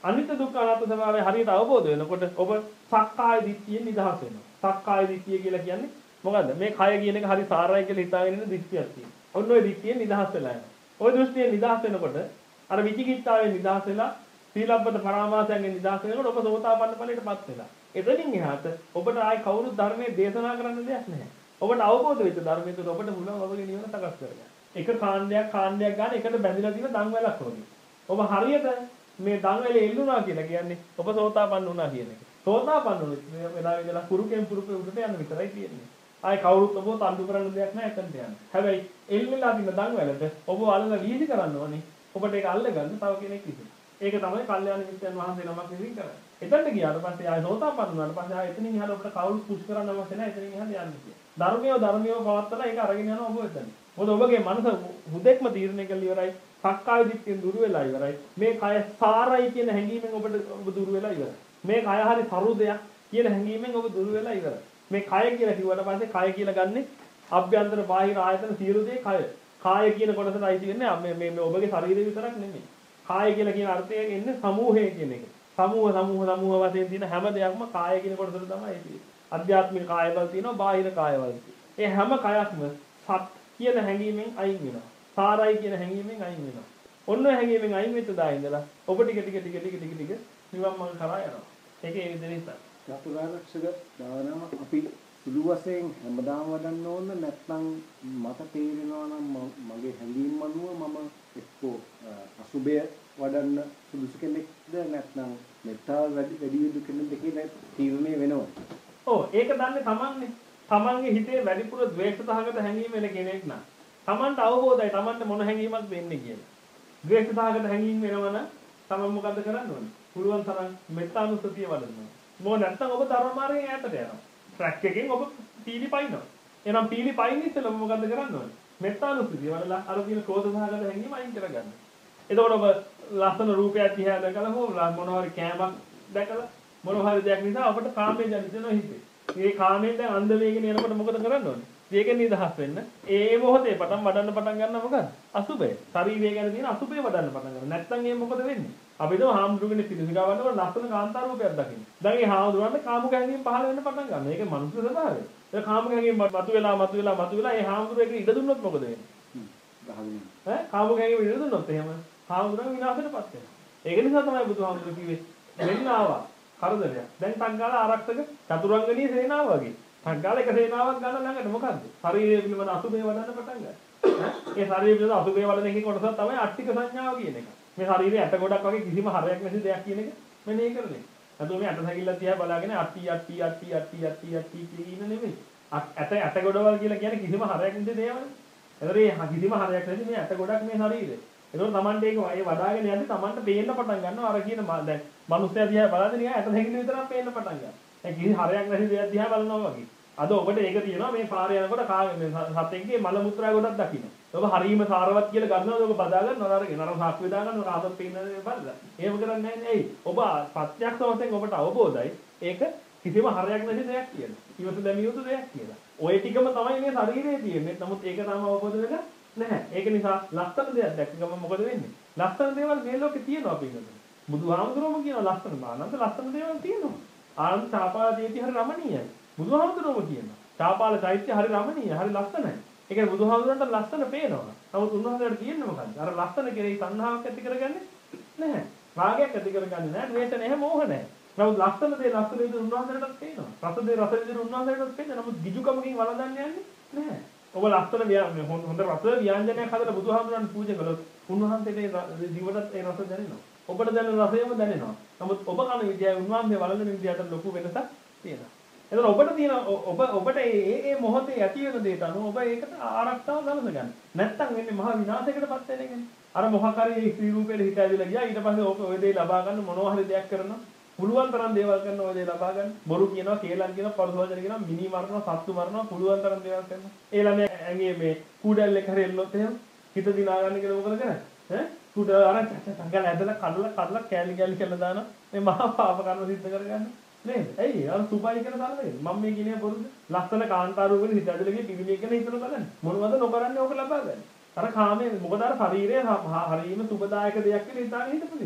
අනිත්‍ය දුක්ඛ අනාත්ම ස්වභාවය හරියට අවබෝධ වෙනකොට ඔබ සක්කාය දිට්ඨියෙන් නිදහස් වෙනවා. සක්කාය දිට්ඨිය කියලා කියන්නේ මොකද්ද? මේ කය කියන එක හරි සාරයි කියලා හිතාගෙන ඉන්න දිට්ඨියක් තියෙනවා. ඔන්න ඔය දිට්ඨියෙන් නිදහස් වෙලා යනවා. ඔය දෘෂ්ටියෙන් නිදහස් වෙනකොට අර විචිකිච්ඡාවෙන් නිදහස් වෙලා සීලබ්බත පරාමාසයෙන් නිදහස් වෙනකොට ඔබ සෝතාපන්න ඵලයටපත් වෙලා. එතනින් එහාට ඔබට ආයි කවුරුත් ධර්මයේ දේශනා කරන්න දෙයක් නැහැ. ඔබට අවබෝධ වෙච්ච ධර්මයේ තුල ඔබට පුළුවන් ඔබගේ නිවන සකස් කරගන්න. එක කාණ්ඩයක් කාණ්ඩයක් ගන්න එකට බැඳිලා තියෙන දන්වැලක් වගේ. ඔබ හරියට මේ දන්වැලේ එල්ලුණා කියලා කියන්නේ ඔබ සෝතාපන්න වුණා කියන එක. සෝතාපන්න වුණොත් මේ වෙලාවෙ ඉඳලා කුරුකෙන් පුරුකේ උඩට යන විතරයි තියෙන්නේ. ආයි කවුරුත් ඔබව තණ්ඩු කරන්න දෙයක් නැහැ එතනට යන්න. හැබැයි එල්ලලා තියෙන දන්වැලට ඔබ අල්ලලා වීසි කරන්න ඕනේ. ඔබට ඒක අල්ලගන්න තව කෙනෙක් ඉතින්. ඒක තමයි කල්යාණ මිත්‍රයන් වහන්සේ නමක් විසින් කරන්නේ. එතනට ගියාට පස්සේ ආය සෝතාපන්න වුණාට පස්සේ ආය එතනින් එහාට ඔබට කවුරුත් පුෂ් කරන්න අවශ්‍ය නැහැ. එතනින් එහාට යන්න කියලා. ධර්මියව ධර්මියව පවත්තලා ඒක අරගෙන යනවා ඔබ එතන. මොකද ඔබගේ මනස හුදෙක්ම තීරණය කළ ඉවරයි. සක්කාය දිට්ඨියෙන් දුර වෙලා ඉවරයි. මේ කය සාරයි කියන හැඟීමෙන් ඔබට ඔබ දුර වෙලා ඉවරයි. මේ කය හරි සරු දෙයක් කියන හැඟීමෙන් ඔබ දුර වෙලා ඉවරයි. මේ කය කියලා කිව්වට පස්සේ කය කියලා ගන්නෙ අභ්‍යන්තර බාහිර ආයතන සියලු දේ කය. කාය කියන කොටසට අයිති වෙන්නේ මේ මේ ඔබගේ ශරීරය විතරක් නෙමෙයි. කාය කියලා කියන අර්ථය එන්නේ සමූහය කියන එක. සමූහ සමූහ සමූහ වශයෙන් තියෙන හැම දෙයක්ම කාය කියන කොටසට තමයි තියෙන්නේ. අධ්‍යාත්මික කායවල තියෙනවා බාහිර කායවල තියෙනවා. ඒ හැම කයක්ම සත් කියන හැඟීමෙන් අයින් වෙනවා. සාරයි කියන හැඟීමෙන් අයින් වෙනවා. ඔන්න හැඟීමෙන් අයින් වෙච්ච දා ඉඳලා ඔබ ටික ටික ටික ටික ටික ටික නිවන් මඟ කරා යනවා. ඒකේ ඒ විදිහට චතුරාර්යක්ෂක දානම අපි සුළු වශයෙන් හැමදාම වඩන්න ඕන නැත්නම් මට තේරෙනවා නම් මගේ හැඟීම් අනුව මම එක්කෝ අසුබය වඩන්න සුදුසු කෙනෙක්ද නැත්නම් මෙත්තාව වැඩි වැඩි යුතු කෙනෙක්ද කියන තීරණය වෙනවා. ඔව් ඒක දන්නේ තමන්නේ. තමන්ගේ හිතේ වැඩිපුර ද්වේෂ සහගත හැඟීම් වෙන කෙනෙක් නම් තමන්ට අවබෝධයි තමන්ට මොන හැඟීමක් වෙන්නේ කියලා. ද්වේෂ සහගත හැඟීම් වෙනවනම් තමන් මොකද්ද කරන්න ඕනේ? පුළුවන් තරම් මෙත්තානුස්සතිය වඩන්න. මොකද නැත්නම් ඔබ ධර්ම මාර්ගයෙන් ඈතට යනවා. ට්‍රැක් එකෙන් ඔබ පීලි පයින්නවා. එහෙනම් පීලි පයින් ඉස්සෙල්ලා ඔබ මොකද්ද කරන්න ඕනේ? මෙත්තානුස්සතිය වඩලා අර තියෙන ක්‍රෝධ සහගත හැඟීම් අයින් කරගන්න. එතකොට ඔබ ලස්සන රූපයක් දිහා දැකලා හෝ මොනවා හරි කෑමක් දැකලා මොනවා හරි දෙයක් නිසා අපට කාමයේ ජනිත වෙනවා හිතේ. මේ කාමයෙන් දැන් අන්ධ වේගෙන යනකොට මොකද කරන්න ඕනේ? ඒකෙන් නිදහස් වෙන්න. ඒ මොහොතේ පටන් වඩන්න පටන් ගන්න මොකද? අසුබය. ශරීරය ගැන තියෙන අසුබය වඩන්න පටන් ගන්නවා. නැත්නම් මේ මොකද වෙන්නේ? අපි දම හාමුදුරුවනේ පිළිසිකා වන්නකොට ලස්සන කාන්තාර රූපයක් දකින්න. දැන් මේ හාමුදුරුවන්ට කාමුක හැඟීම් පහළ වෙන්න පටන් ගන්නවා. ඒක මනුස්ස ස්වභාවය. ඒ කාමුක හැඟීම් මතුවෙලා මතුවෙලා මතුවෙලා ඒ හාමුදුරුවෙක් ඉඩ දුන්නොත් මොකද වෙන්නේ? ගහගෙන. ඈ කාමුක හැඟීම් ඉඩ දුන්නොත් එහෙම හාමුදුරුවෝ විනාශයටපත් වෙනවා. ඒක නිසා තමයි බුදුහාමුදුරුවෝ කිව්වේ වෙන්න ආවා. කරදරයක්. දැන් සංගාල ආරක්ෂක චතුරංගනීය සේනාව වගේ. සංගාල එක සේනාවක් ගන්න ළඟට මොකද්ද? ශරීරය පිළිබඳ අසුබේ වඩන්න පටන් ගන්නවා. ඈ ඒ ශරීරය පිළිබඳ අසුබේ වඩන එකේ කොටසක් තමයි අට්ටික සංඥාව කියන එක. මේ ශරීරයේ ඇට ගොඩක් වගේ කිසිම හරයක් නැති දෙයක් කියන එක මෙනෙහි කරන්නේ. නැතුව මේ ඇට සැකිල්ල තියා බලාගෙන අට්ටි අට්ටි අට්ටි අට්ටි අට්ටි අට්ටි කියන නෙමෙයි. ඇට ඇට ගොඩවල් කියලා කියන්නේ කිසිම හරයක් නැති දේවල්. ඒතර මේ කිසිම හරයක් නැති මේ ඇට ගොඩක් මේ ශරීරේ. ඒතකොට Tamante ඒක ඒ වඩාගෙන යද්දි Tamante පේන්න පටන් ගන්නවා අර කියන දැන් මිනිස්සයා දිහා බලද්දී නිකන් ඇට සැකිල්ල විතරක් පේන්න පටන් ගන්නවා. ඒ කිසි හරයක් නැති දෙයක් දිහා බලනවා වගේ. අද ඔබට ඒක තියෙනවා මේ පාරේ යනකොට කාගේ සතෙක්ගේ මල මුත්‍රා ගොඩක් දකින්න. ඔබ හරීම සාරවත් කියලා ගන්නවද ඔබ බදා ගන්නවද අරගෙන අර සාක් වේදා ගන්නවද කාටවත් පේන්නේ නැහැ බලලා. එහෙම කරන්නේ නැහැ නේ. එයි ඔබ ප්‍රත්‍යක්ෂ වශයෙන් ඔබට අවබෝධයි ඒක කිසිම හරයක් නැති දෙයක් කියලා. ඉවත දැමිය යුතු දෙයක් කියලා. ওই ටිකම තමයි මේ ශරීරයේ තියෙන්නේ. නමුත් ඒක තාම අවබෝධ වෙලා නැහැ. ඒක නිසා ලස්සන දෙයක් දැක්කම මොකද වෙන්නේ? ලස්සන දේවල් මේ ලෝකේ තියෙනවා පිටුනේ. බුදුහාමුදුරුවෝ කියන ලස්සන මානන්ත ලස්සන දේවල් තියෙනවා. ආනන්ද සාපාදීති හරි රමණීයයි. බුදුහාමුදුරුවෝ කියනවා. චාපාල චෛත්‍ය හරි රමණීය, හරි ලස්සනයි. ඒ කියන්නේ බුදුහාමුදුරන්ට ලස්සන පේනවා. නමුත් උන්වහන්සේට කියන්නේ මොකද්ද? අර ලස්සන කෙරෙහි තණ්හාවක් ඇති කරගන්නේ නැහැ. රාගයක් ඇති කරගන්නේ නැහැ. ද්වේෂ නැහැ, මෝහ නැහැ. නමුත් ලස්සන දේ ලස්සන දේ උන්වහන්සේටත් පේනවා. රස දේ රස දේ උන්වහන්සේටත් පේනවා. නමුත් ගිජුකමකින් වළඳන්න යන්නේ නැහැ. ඔබ ලස්සන හොඳ රස ව්‍යංජනයක් හදලා බුදුහාමුදුරන්ට පූජා කළොත් උන්වහන්සේට දිවටත් ඒ රස දැනෙනවා. ඔබට දැනෙන රසයම දැනෙනවා. නමුත් ඔබ කන විදියයි උන්වහන්සේ වළඳන විදියට ලොකු වෙනසක් තියෙනවා. එතකොට ඔබට තියෙන ඔබ ඔබට මේ මේ මොහොතේ ඇති වෙන දේට අනුව ඔබ ඒකට ආරක්ෂාව ගන්න ගන්න. නැත්තම් වෙන්නේ මහා විනාශයකටපත් වෙන එකනේ. අර මොහක් හරි ස්ත්‍රී රූපෙට හිත ඇවිල්ලා ගියා ඊට පස්සේ ඔබ ඔය දේ ලබා ගන්න මොනවා හරි දෙයක් කරනවා. පුළුවන් තරම් දේවල් කරනවා ඔය දේ ලබා ගන්න. බොරු කියනවා, කේලම් කියනවා, පරුස වචන කියනවා, මිනි මරනවා, සත්තු මරනවා, පුළුවන් තරම් දේවල් කරනවා. ඒ ළමයා ඇඟේ මේ කුඩල් එක හරි එල්ලොත් එහෙම හිත දිනා ගන්න කියලා මොකද කරන්නේ? ඈ කුඩ අර සංගල ඇදලා කඩලා කඩලා කෑලි කෑලි කරලා දානවා. මේ මහා පාප කර්ම සිද්ධ කරගන්න. නේද? ඇයි? අර සුබයි කියන තරමේ මම මේ කියන්නේ බොරුද? ලස්සන කාන්තාරු වෙන හිත ඇදලා ගිය පිළිමේ කියන හිතන බලන්න. මොනවද නොකරන්නේ ඕක ලබා ගන්න. අර කාමයේ මොකද අර ශරීරය හරීම සුබදායක දෙයක් කියලා හිතාගෙන හිටපු නිසා.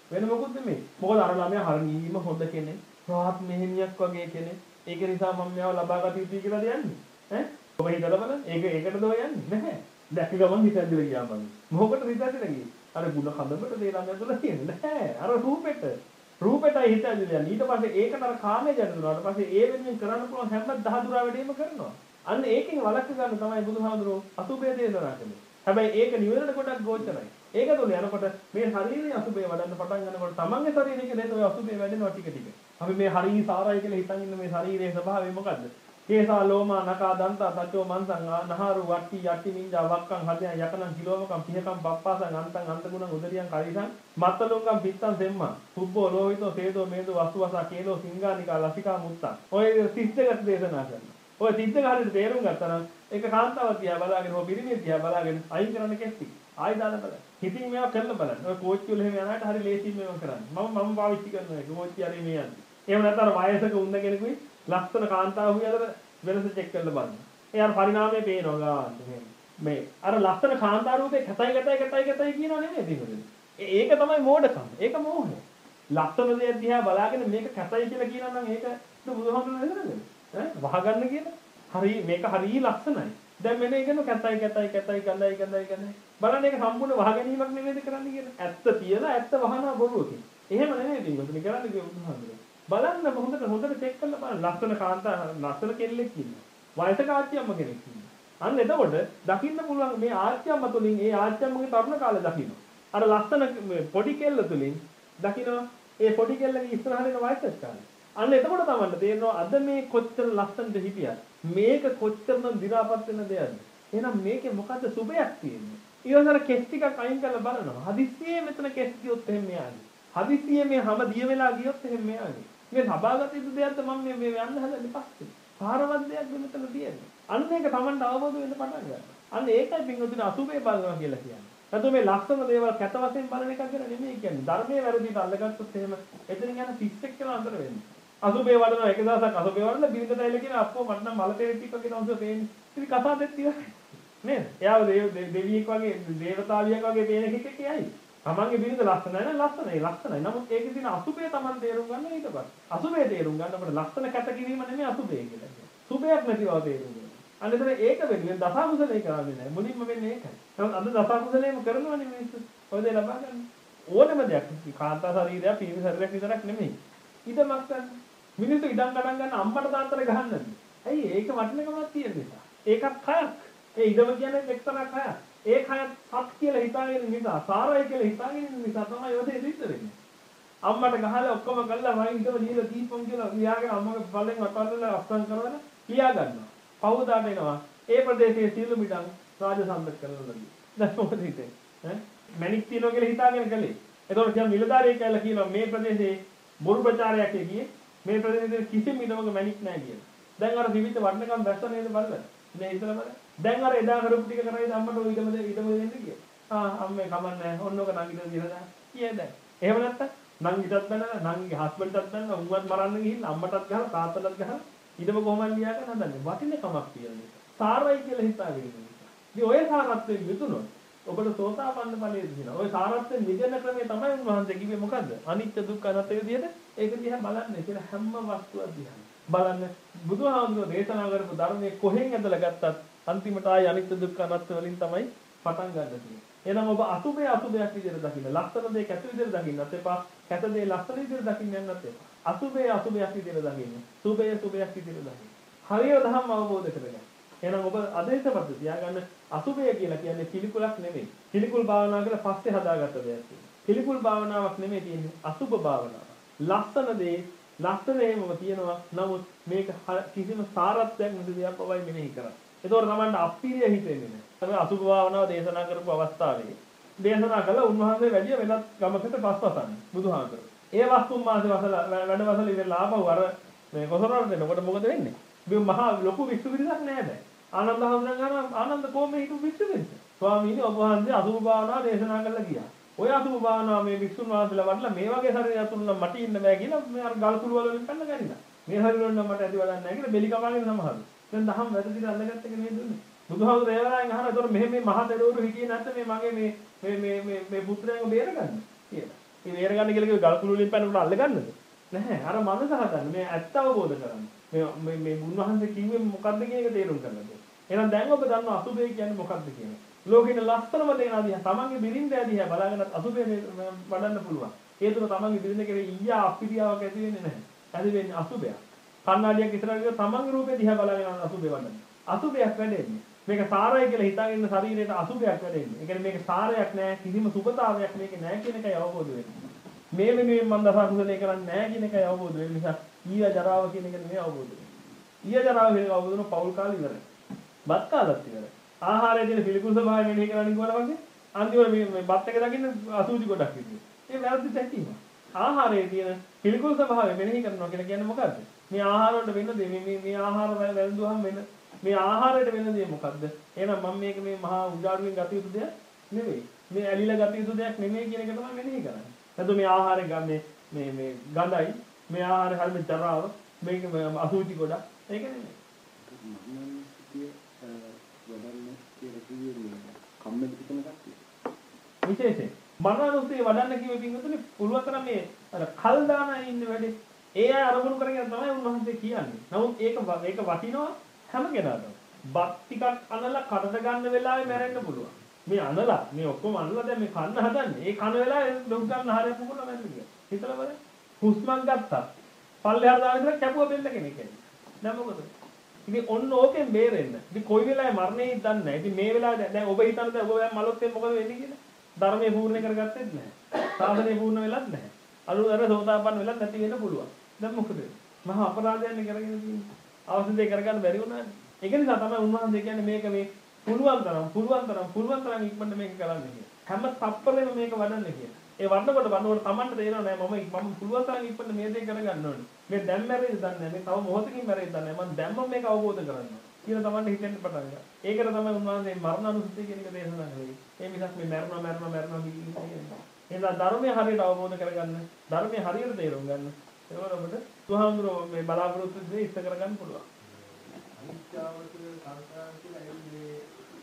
වෙන මොකුත් නෙමෙයි. මොකද අර ළමයා හරියම හොඳ කෙනෙක්. රාත් මෙහෙණියක් වගේ කෙනෙක්. ඒක නිසා මම මෙයාව ලබා ගත යුතුයි කියලා දෙන්නේ. ඈ? ඔබ හිතලා බලන්න. ඒක ඒකටද ඔය යන්නේ? නැහැ. දැක්ක ගමන් හිත ඇදලා ගියා මම. මොකටද හිත ඇදලා ගියේ? අර ಗುಣ කඳකට දේ ළමයා තුල තියෙන්නේ නැහැ. අර රූපෙට. රූපෙටයි හිත ඇදලා යන්නේ. ඊට පස්සේ ඒකට අර කාමයේ ජනතුනාට පස්සේ ඒ වෙනුවෙන් කරන්න පුළුවන් හැම දහදුරා වැඩේම කරනවා. අන්න ඒකෙන් වළක්ව ගන්න තමයි බුදුහාමුදුරුවෝ අසුභය දේශනා කළේ. හැබැයි ඒක නිවැරදි කොටක් ගෝචරයි. ඒක තුළ යනකොට මේ ශරීරයේ අසුභය වඩන්න පටන් ගන්නකොට තමන්ගේ ශරීරයේ නේද ඔය අසුභය වැඩෙනවා ටික ටික. අපි මේ හරිය සාරයි කියලා හිතන් ඉන්න මේ ශරීරයේ ස්වභාවය මොකද්ද? කේසා ලෝමා නකා දන්තා තචෝ මන්සං නහරු වට්ටි යට්ටි මින්ජා වක්කං හදයන් යකනං කිලෝමකම් පිහකම් පප්පාසං අන්තං අන්තගුණං උදරියං කරිසං මත්තලෝකම් පිත්තං සෙම්මා සුබ්බෝ ලෝහිතෝ සේදෝ මේදෝ වස්තුවසා කේලෝ සිංගානිකා ලසිකා මුත්තා. ඔය සිද්දගත දේශනා කරනවා. ඔය සිද්දක හරියට තේරුම් ගත්තා නම් ඒක කාන්තාව තියා බලාගෙන හෝ පිරිමිය තියා බලාගෙන අයින් කරන්න කැස්ති. ආයි දාලා බලන්න. හිතින් මේවා කරලා බලන්න. ඔය කෝච්චි වල එහෙම යනාට හරි ලේසියෙන් මේවා කරන්න. මම මම පාවිච්චි කරනවා ඒක කෝච්චි හරි මේ යන්නේ. එහෙම නැත්නම් වයසක උන්න කෙනෙකුයි ලස්සන කාන්තාවකුයි අතර වෙනස චෙක් කරලා බලන්න. ඒ අර පරිණාමය පේනවා ගන්න. මේ අර ලස්සන කාන්තා රූපේ කතයි කතයි කතයි කතයි කියනවා නෙමෙයි තියෙන්නේ. ඒක තමයි මෝඩකම. ඒක මෝහය. ලස්සන දේ දිහා බලාගෙන මේක කතයි කියලා කියනවා නම් ඒක බුදුහාමුදුරුවෝ නේද? ඈ වහගන්න කියලා. හරි මේක හරි ලස්සනයි. දැන් මෙන්න ඒකන කතයි කතයි කතයි ගඳයි ගඳයි ගඳයි. බලන්න ඒක සම්පූර්ණ වහ ගැනීමක් නෙමෙයිද කරන්නේ කියලා. ඇත්ත තියලා ඇත්ත වහනවා බොරුවකින්. එහෙම නෙමෙයි පින්වතුනි කරන්නේ කිව්ව බුදුහාමුදුරුවෝ. බලන්න හොඳට හොඳට චෙක් කරලා බලන්න. ලස්සන කාන්තා ලස්සන කෙල්ලෙක් ඉන්නවා. වයසක ආච්චියම්ම කෙනෙක් ඉන්නවා. අන්න එතකොට දකින්න පුළුවන් මේ ආච්චියම්ම තුලින් ඒ ආච්චියම්මගේ තරුණ කාලේ දකින්න. අර ලස්සන පොඩි කෙල්ල තුලින් දකින්න ඒ පොඩි කෙල්ලගේ ඉස්සරහට එන වයසක කාලේ. අන්න එතකොට තමයි තේරෙනවා අද මේ කොච්චර ලස්සනද හිටියත් මේක කොච්චරනම් දි รา පත් වෙන දෙයක්ද. එහෙනම් මේකේ මොකද්ද සුබයක් තියෙන්නේ. ඊළඟට කෙස් ටිකක් අයින් කරලා බලනවා. හදිස්සියේ මෙතන කෙස් ගියොත් එහෙම මෙයාගේ. හදිස්සියේ මේ හැම දිය වෙලා ගියොත් එහෙම මෙයාගේ. මේ සබාගත යුතු දෙයක්ද මම මේ මේ යන්න හදන්නේ පස්සේ. සාරවත් දෙයක්ද මෙතන තියෙන්නේ. අන්න ඒක Tamanට අවබෝධ වෙන්න පටන් ගන්නවා. අන්න ඒකයි පින්වතුනි අසුබේ බලනවා කියලා කියන්නේ. නැත්නම් මේ ලස්සන දේවල් කැත වශයෙන් බලන එක කියලා නෙමෙයි කියන්නේ. ධර්මයේ වැරදිට අල්ලගත්තොත් එහෙම එතනින් යන තිස්සෙක් කියලා අතර වෙන්නේ. අසුබේ වඩනවා එක දවසක් අසුබේ වඩලා බිරිඳට ඇවිල්ලා කියන අප්පෝ මට නම් මල තෙරේ ටික කියන අසුබ පේන්නේ. ඉතින් කතා දෙත් ඉවරයි. නේද? එයාව දෙවියෙක් වගේ දේවතාවියක් වගේ පේන එකෙක් කියයි. තමන්ගේ බිරිඳ ලස්සනයි නේද? ලස්සනයි ලස්සනයි. නමුත් ඒකේ තියෙන අසුබේ තමන් තේරුම් ගන්න ඊට පස්සේ. අසුබේ තේරුම් ගන්නකොට ලස්සන කැත කිරීම නෙමෙයි අසුබේ කියලා කියන්නේ. සුබයක් නැතිව තේරුම් ගන්න. අනිතර ඒක වෙනුවෙන් දසකුසලේ කරන්නේ නැහැ. මුලින්ම වෙන්නේ ඒකයි. නමුත් අද දසකුසලේම කරනවනේ මිනිස්සු. ඔය දේ ලබා ගන්න. ඕනම දෙයක් කාන්තා ශරීරයක් පිරිමි ශරීරයක් විතරක් නෙමෙයි. ඉදමක් ගන්න. මිනිස්සු ඉඩම් ගණන් ගන්න අම්මට තාත්තට ගහන්නද? ඇයි ඒක වටිනකමක් තියෙන නිසා. ඒකත් කයක්. ඒ ඉදම කියන්නේ එක්තරා කයක්. ඒ කයත් සත් කියලා හිතාගෙන නිසා, සාරයි කියලා හිතාගෙන නිසා තමයි ඔතේ සිද්ධ වෙන්නේ. අම්මට ගහලා ඔක්කොම කළා මම ඉදම දීලා දීපම් කියලා ලියාගෙන අම්මගේ පල්ලෙන් අතල්ලා අස්සම් කරවන ලියා ගන්නවා. පවුදාට එනවා. ඒ ප්‍රදේශයේ සියලු මිඩම් රාජසම්පත් කරනවා නේද? දැන් මොකද හිතේ? ඈ මැනික් තියනවා කියලා හිතාගෙන කළේ. එතකොට දැන් මිලදාරිය කියලා කියනවා මේ ප්‍රදේශයේ බොරු ප්‍රචාරයක් ගියේ මේ ප්‍රදේශයේ කිසිම ඉඩමක මැනික් නැහැ කියලා. දැන් අර විවිධ වර්ණකම් දැස්ස නේද බලන්න. නේ ඉතල බලන්න. දැන් අර එදා කරපු ටික කරයිද අම්මට ඔය ඉඩම දෙ ඉඩම දෙන්න කියලා. ආ අම්මේ කමන්නේ ඕන්නෝක නංගිට දීලා දාන්න. කීයද? එහෙම නැත්තම් නංගිටත් බැලලා නංගිගේ හස්බන්ඩ්ටත් බැලලා උන්වත් මරන්න ගිහින් අම්මටත් ගහලා තාත්තටත් ගහලා ඉඩම කොහොමද ලියා ගන්න හදන්නේ? වටිනකමක් තියෙන නිසා. සාරයි කියලා හිතාගෙන ඉන්න නිසා. ඉතින් ඔය සාරත්වයෙන් යුතුනොත් ඔබට සෝතාපන්න ඵලයේ දිනවා. ඔය සාරත්වයෙන් නිදෙන ක්‍රමය තමයි උන්වහන්සේ කිව්වේ මොකද්ද? අනිත්‍ය දුක්ඛ අනාත්ම විදියට ඒක දිහා බලන්නේ කියලා හැම වස්තුවක් දිහා. බලන්න බුදුහාමුදුරුවෝ දේශනා කරපු ධර්මයේ කොහෙන් ඇදලා ගත්තත් අන්තිමට ආයි අනිත්‍ය දුක්ඛ අනාත්ම වලින් තමයි පටන් ගන්න තියෙන්නේ. එහෙනම් ඔබ අසුභය අසුභයක් විදියට දකින්න. ලස්සන දේ කැත විදියට දකින්නත් එපා. කැත දේ ලස්සන විදියට දකින්න යන්නත් එපා. අසුභය අසුභයක් විදියට දකින්න. සුභය සුභයක් විදියට දකින්න. හරියට ධම්ම අවබෝධ කරගන්න. එහෙනම් ඔබ අධේශපත් තියාගන්න අසුභය කියලා කියන්නේ පිළිකුලක් නෙමෙයි. පිළිකුල් භාවනා කියලා පස්සේ හදාගත්ත දෙයක් තියෙනවා. පිළිකුල් භාවනාවක් නෙමෙයි තියෙන්නේ අසුභ භාවනාවක්. ලස්සන දේ ලස්සනේම තියෙනවා. නමුත් මේක කිසිම සාරත්වයක් නැති දෙයක් බවයි මෙනෙහි කරන්නේ. ඒතකොට තමයි අප්පිරිය හිතෙන්නේ නැහැ. තමයි අසුභ භාවනාව දේශනා කරපු අවස්ථාවේ දේශනා කළ උන්වහන්සේ වැඩි වෙනත් ගමකට පස්වසන්නේ බුදුහාමුදුරුවෝ. ඒ වස්තුන් මාසේ වසල වැඩ වසල ඉවරලා ආපහු අර මේ කොසරවලට එනකොට මොකද වෙන්නේ? මේ මහා ලොකු විශ්ව විද්‍යාවක් නෑ බෑ. ආනන්ද හඳුනගන්න ආනන්ද කොහොමද හිටු විශ්ව විද්‍යාව? ස්වාමීනි ඔබ වහන්සේ අසුභ භාවනාව දේශනා කළා ගියා. ඔය අසුභ භාවනාව මේ වික්ෂුන් වහන්සේලා වඩලා මේ වගේ ශරීරයක් තුන නම් මට ඉන්න බෑ කියලා මේ අර ගල් කුළු වලින් පැන්න ගනිනවා. මේ ශරීර වල නම් මට ඇති වදන්නේ නැහැ කියලා බෙලි කපාගෙන සමහරු. දැන් දහම් වැරදිට අල්ලගත්ත එක නේද දුන්නේ. බුදුහාමුදුරුවෝ ඒවලාගෙන් අහනවා ඒතකොට මෙහෙම මේ මහ දෙවිවරු හිටියේ නැත්නම් මේ මගේ මේ මේ මේ මේ මේ පුත්‍රයන්ව බේරගන්න කියලා. මේ වේර ගන්න කියලා කිව්ව ගල් කුළු වලින් පැනනකොට අල්ල ගන්නද? නැහැ. අර මනස හදන්න. මේ ඇත්ත අවබෝධ කරගන්න. මේ මේ මේ මුන්වහන්සේ කිව්වේ මොකද්ද කියන එක තේරුම් ගන්න ඕනේ. එහෙනම් දැන් ඔබ දන්නවා අසුබේ කියන්නේ මොකක්ද කියන එක. ලෝකෙට ලස්සනම දේ නාදියා තමන්ගේ බිරින්ද ඇදියා බලාගෙනත් අසුබේ වඩන්න පුළුවන්. ඒ තුන තමන්ගේ බිරින්ද කෙරේ ඊයා අපිරියාවක් ඇති වෙන්නේ නැහැ. ඇති වෙන්නේ අසුබයක්. කන්නාඩියක් ඉස්සරහට ගියොත් තමන්ගේ රූපේ දිහා බලාගෙන අසුබේ වඩන්න. අසුබයක් වැඩෙන්නේ. මේක සාරයි කියලා හිතාගෙන ඉන්න ශරීරයට අසුබයක් වැඩෙන්නේ. ඒ කියන්නේ මේක සාරයක් නෑ කිසිම සුබතාවයක් මේකේ නෑ කියන එකයි අවබෝධ වෙන්නේ. මේ වෙනුවෙන් මම දසකුසලේ කරන්නේ නෑ කියන එකයි අවබෝධ වෙන්නේ. නිසා ඊය ජරාව කියන එක නෙමෙයි අවබෝධ වෙන්නේ. ඊය ජරාව කියන එක අවබෝධ වෙන පෞල් කාලේ ඉවරයි. බත් කාලත් ඉවරයි. ආහාරයේ තියෙන පිළිකුල් ස්වභාවය මෙනෙහි කරන්න ගිහුවා වගේ අන්තිමට මේ මේ බත් එක දකින්න අසුචි ගොඩක් ඉන්නේ. ඒ වැරදි තැකීම. ආහාරයේ තියෙන පිළිකුල් ස්වභාවය මෙනෙහි කරනවා කියලා කියන්නේ මොකද්ද? මේ ආහාර වලට වෙන දේ මේ මේ ආහාර වැළඳුවාම වෙන මේ ආහාරයට වෙන දේ මොකද්ද? එහෙනම් මම මේක මේ මහා උජාඩුවෙන් ගත යුතු දෙයක් නෙවෙයි. මේ ඇලිලා ගත යුතු දෙයක් නෙවෙයි කියන එක තමයි මෙනෙහි කරන්නේ. නැත්නම් මේ ආහාරය ගන්නේ මේ මේ ගඳයි මේ ආහාරය හරියට ජරාව මේක අසුචි ගොඩක් ඒක නෙමෙයි. කම්මැලි පිටන කට්ටිය. විශේෂයෙන් මනෝනුස්සතිය වඩන්න කිව්ව පින්වතුනි පුළුවන් තරම් මේ අර කල් දාන ඉන්න වැඩි ඒ අය අරමුණු කරගෙන තමයි උන්වහන්සේ කියන්නේ. නමුත් ඒක ඒක වටිනවා හැම කෙනාටම. බත් ටිකක් අනලා කඩට ගන්න වෙලාවේ මැරෙන්න පුළුවන්. මේ අනලා මේ ඔක්කොම අනලා දැන් මේ කන්න හදන්නේ. ඒ කන වෙලාවේ ලොක් ගන්න හරිය පුකුල මැරෙන්න කියලා. හිතලා බලන්න. හුස්මක් ගත්තා. පල්ලෙහාට දාන විතර කැපුව බෙල්ල කෙනෙක් කියන්නේ. දැන් මොකද? ඉතින් ඔන්න ඕකෙන් බේරෙන්න. ඉතින් කොයි වෙලාවෙ මරණේ දන්නේ නැහැ. ඉතින් මේ වෙලාවේ දැන් ඔබ හිතන්නේ දැන් ඔබ දැන් මලොත් එක්ක මොකද වෙන්නේ කියලා? ධර්මයේ පූර්ණ කරගත්තෙත් නැහැ. සාධනයේ පූර්ණ වෙලත් නැහැ. අනුතර සෝතාපන්න වෙලත් නැති වෙන්න පුළුවන්. දැන් මොකද? මහා අපරාධයන් කරගෙන තියෙන්නේ. අවශ්‍ය දේ කරගන්න බැරි වුණානේ. ඒක නිසා තමයි උන්වහන්සේ කියන්නේ මේක මේ පුළුවන් තරම් පුළුවන් තරම් පුළුවන් තරම් ඉක්මනට මේක කරන්න කියලා. හැම තප්පරෙම මේක වඩන්න කියලා. ඒ වඩනකොට වඩනකොට Tamanට තේරෙනවා නෑ මම මම පුළුවන් තරම් ඉක්මනට මේ දේ කරගන්න ඕනේ. මේ දැන් මැරෙයිද දන්නේ නෑ. මේ තව මොහොතකින් මැරෙයිද දන්නේ නෑ. මම දැන්ම මේක අවබෝධ කරගන්නවා. කියලා Tamanට හිතෙන්න පටන් ගන්නවා. ඒකට තමයි උන්වහන්සේ මරණානුස්සතිය කියන එක දේශනා කළේ. ඒ මිසක් මේ මැරෙනවා මැරෙනවා මැරෙනවා කියන්නේ. එහෙනම් ධර්මයේ හරියට අවබෝධ කරගන්න, ධර්මයේ හරියට තේරුම් ගන්න. ඒවල ඔබට තුහාඳුරෝ මේ බලාපොරොත්තු දෙය ඉෂ්ට කරගන්න පුළුවන්. අනිත්‍යවත සංස්කාර කියලා එන්නේ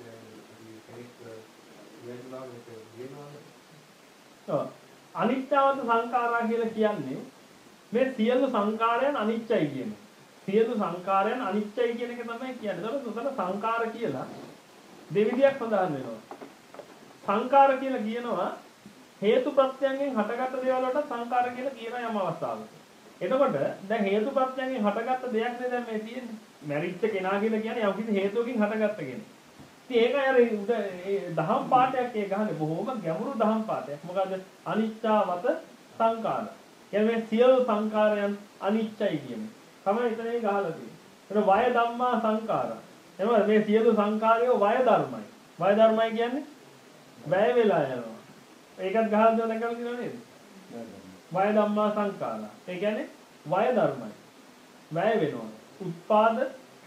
කෙනෙක් වේදනාව වෙනවනේ. ඔව්. අනිත්‍යවත සංඛාරා කියලා කියන්නේ මේ සියලු සංඛාරයන් අනිත්‍යයි කියන්නේ. සියලු සංඛාරයන් අනිත්‍යයි කියන එක තමයි කියන්නේ. ඒතකොට උතන සංඛාර කියලා දෙවිදියක් සඳහන් වෙනවා. සංඛාර කියලා කියනවා හේතු ප්‍රත්‍යයෙන් හටගත්ත දේවල් වලට සංඛාර කියලා කියන යම් අවස්ථාවක. එතකොට දැන් හේතු ප්‍රත්‍යයෙන් හටගත්ත දෙයක් නේ දැන් මේ තියෙන්නේ. මැරිච්ච කෙනා කියලා කියන්නේ යම් කිසි හේතුවකින් හටගත්ත කෙනෙක්. ඉතින් ඒකයි අර ඒ දහම් පාඩයක් ඒ ගහන්නේ බොහොම ගැඹුරු දහම් පාඩයක්. මොකද අනිච්චවත සංඛාර. කියන්නේ මේ සියලු සංඛාරයන් අනිච්චයි කියන්නේ. තමයි එතනේ ගහලා තියෙන්නේ. එතන වය ධම්මා සංඛාර. එනවා මේ සියලු සංඛාරයෝ වය ධර්මයි. වය ධර්මයි කියන්නේ වැය වෙලා යනවා. ඒකත් ගහලා දෙන එකක් කියනවා නේද? වය ධම්මා සංඛාර. ඒ කියන්නේ වය ධර්මයි. වැය වෙනවා. උත්පාද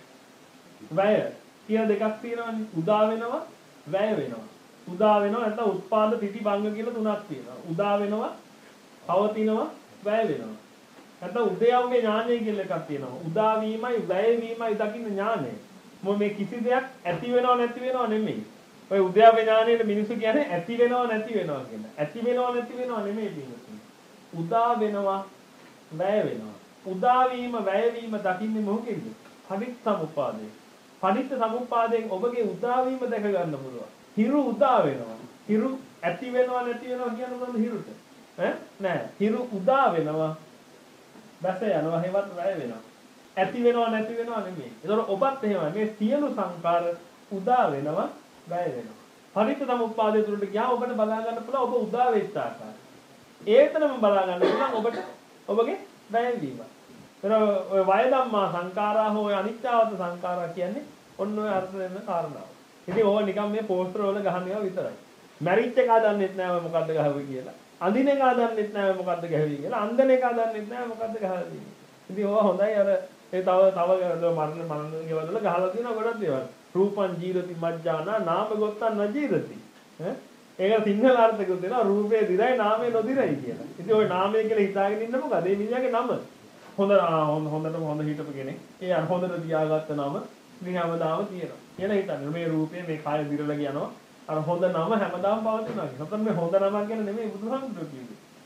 වැය කියලා දෙකක් තියෙනවානේ. උදා වෙනවා, වැය වෙනවා. උදා වෙනවා නැත්නම් උත්පාද පිටිබංග කියලා තුනක් තියෙනවා. උදා වෙනවා, පවතිනවා, වැය වෙනවා. නැත්නම් උදයම්මේ ඥානය කියලා එකක් තියෙනවා. උදා වීමයි, වැය වීමයි දකින්න ඥානය. මොකද මේ කිසි දෙයක් ඇති වෙනව නැති වෙනව නෙමෙයි. ඔය උදයම්මේ ඥානයේ මිනිස්සු කියන්නේ ඇති වෙනව නැති වෙනව කියලා. ඇති වෙනව නැති වෙනව නෙමෙයි කියන්නේ. උදා වෙනවා, වැය වෙනවා. උදා වීම, වැය වීම දකින්නේ මොකෙන්ද? පටිච්චසමුප්පාදයෙන්. පටිච්චසමුප්පාදයෙන් ඔබගේ උදා වීම දැක ගන්න පුළුවන්. හිරු උදා වෙනවා. හිරු ඇති වෙනවා නැති වෙනවා කියන මොකද හිරුට? ඈ නෑ. හිරු උදා වෙනවා. බැස යනවා හේවත් වැය වෙනවා. ඇති වෙනවා නැති වෙනවා නෙමෙයි. ඒතකොට ඔබත් එහෙමයි. මේ සියලු සංකාර උදා වෙනවා, වැය වෙනවා. පටිච්චසමුප්පාදයේ තුරට ගියා ඔබට බලා ගන්න පුළුවන් ඔබ උදා වෙච්ච ආකාරය. ඒකටම බලා ගන්න පුළුවන් ඔබට ඔබගේ වැය වීම. ඒතර ඔය වය ධම්මා සංඛාරා හෝ අනිත්‍යවත සංඛාරා කියන්නේ ඔන්න ඔය අර්ථ දෙන්න කාරණාව. ඉතින් ඕවා නිකන් මේ පෝස්ටර් වල ගහන ඒවා විතරයි. මැරිච් එකා දන්නෙත් නෑ ඔය මොකද්ද ගහුවේ කියලා. අඳින එකා දන්නෙත් නෑ ඔය මොකද්ද ගහුවේ කියලා. අන්දන එකා දන්නෙත් නෑ මොකද්ද ගහලා තියෙන්නේ. ඉතින් ඕවා හොඳයි අර ඒ තව තව මරණ මරණ ගෙවල් වල ගහලා තියෙනවා ගොඩක් දේවල්. රූපං ජීරති මජ්ජානා නාම ගොත්තං නජීරති. ඈ ඒක සිංහල අර්ථකුත් දෙනවා රූපේ දිරයි නාමේ නොදිරයි කියලා. ඉතින් ওই නාමය කියලා හිතාගෙන ඉන්න මොකද? මේ මිනිහාගේ නම. හොඳ හොඳටම හොඳ හිටපු කෙනෙක්. ඒ අර හොඳට තියාගත්ත නම ඉතින් හැමදාම තියෙනවා. කියලා හිතන්නේ මේ රූපේ මේ කාය දිරලා යනවා. අර හොඳ නම හැමදාම පවතිනවා. නැත්නම් මේ හොඳ නමක් ගැන නෙමෙයි බුදුහාමුදුරුවෝ කියන්නේ.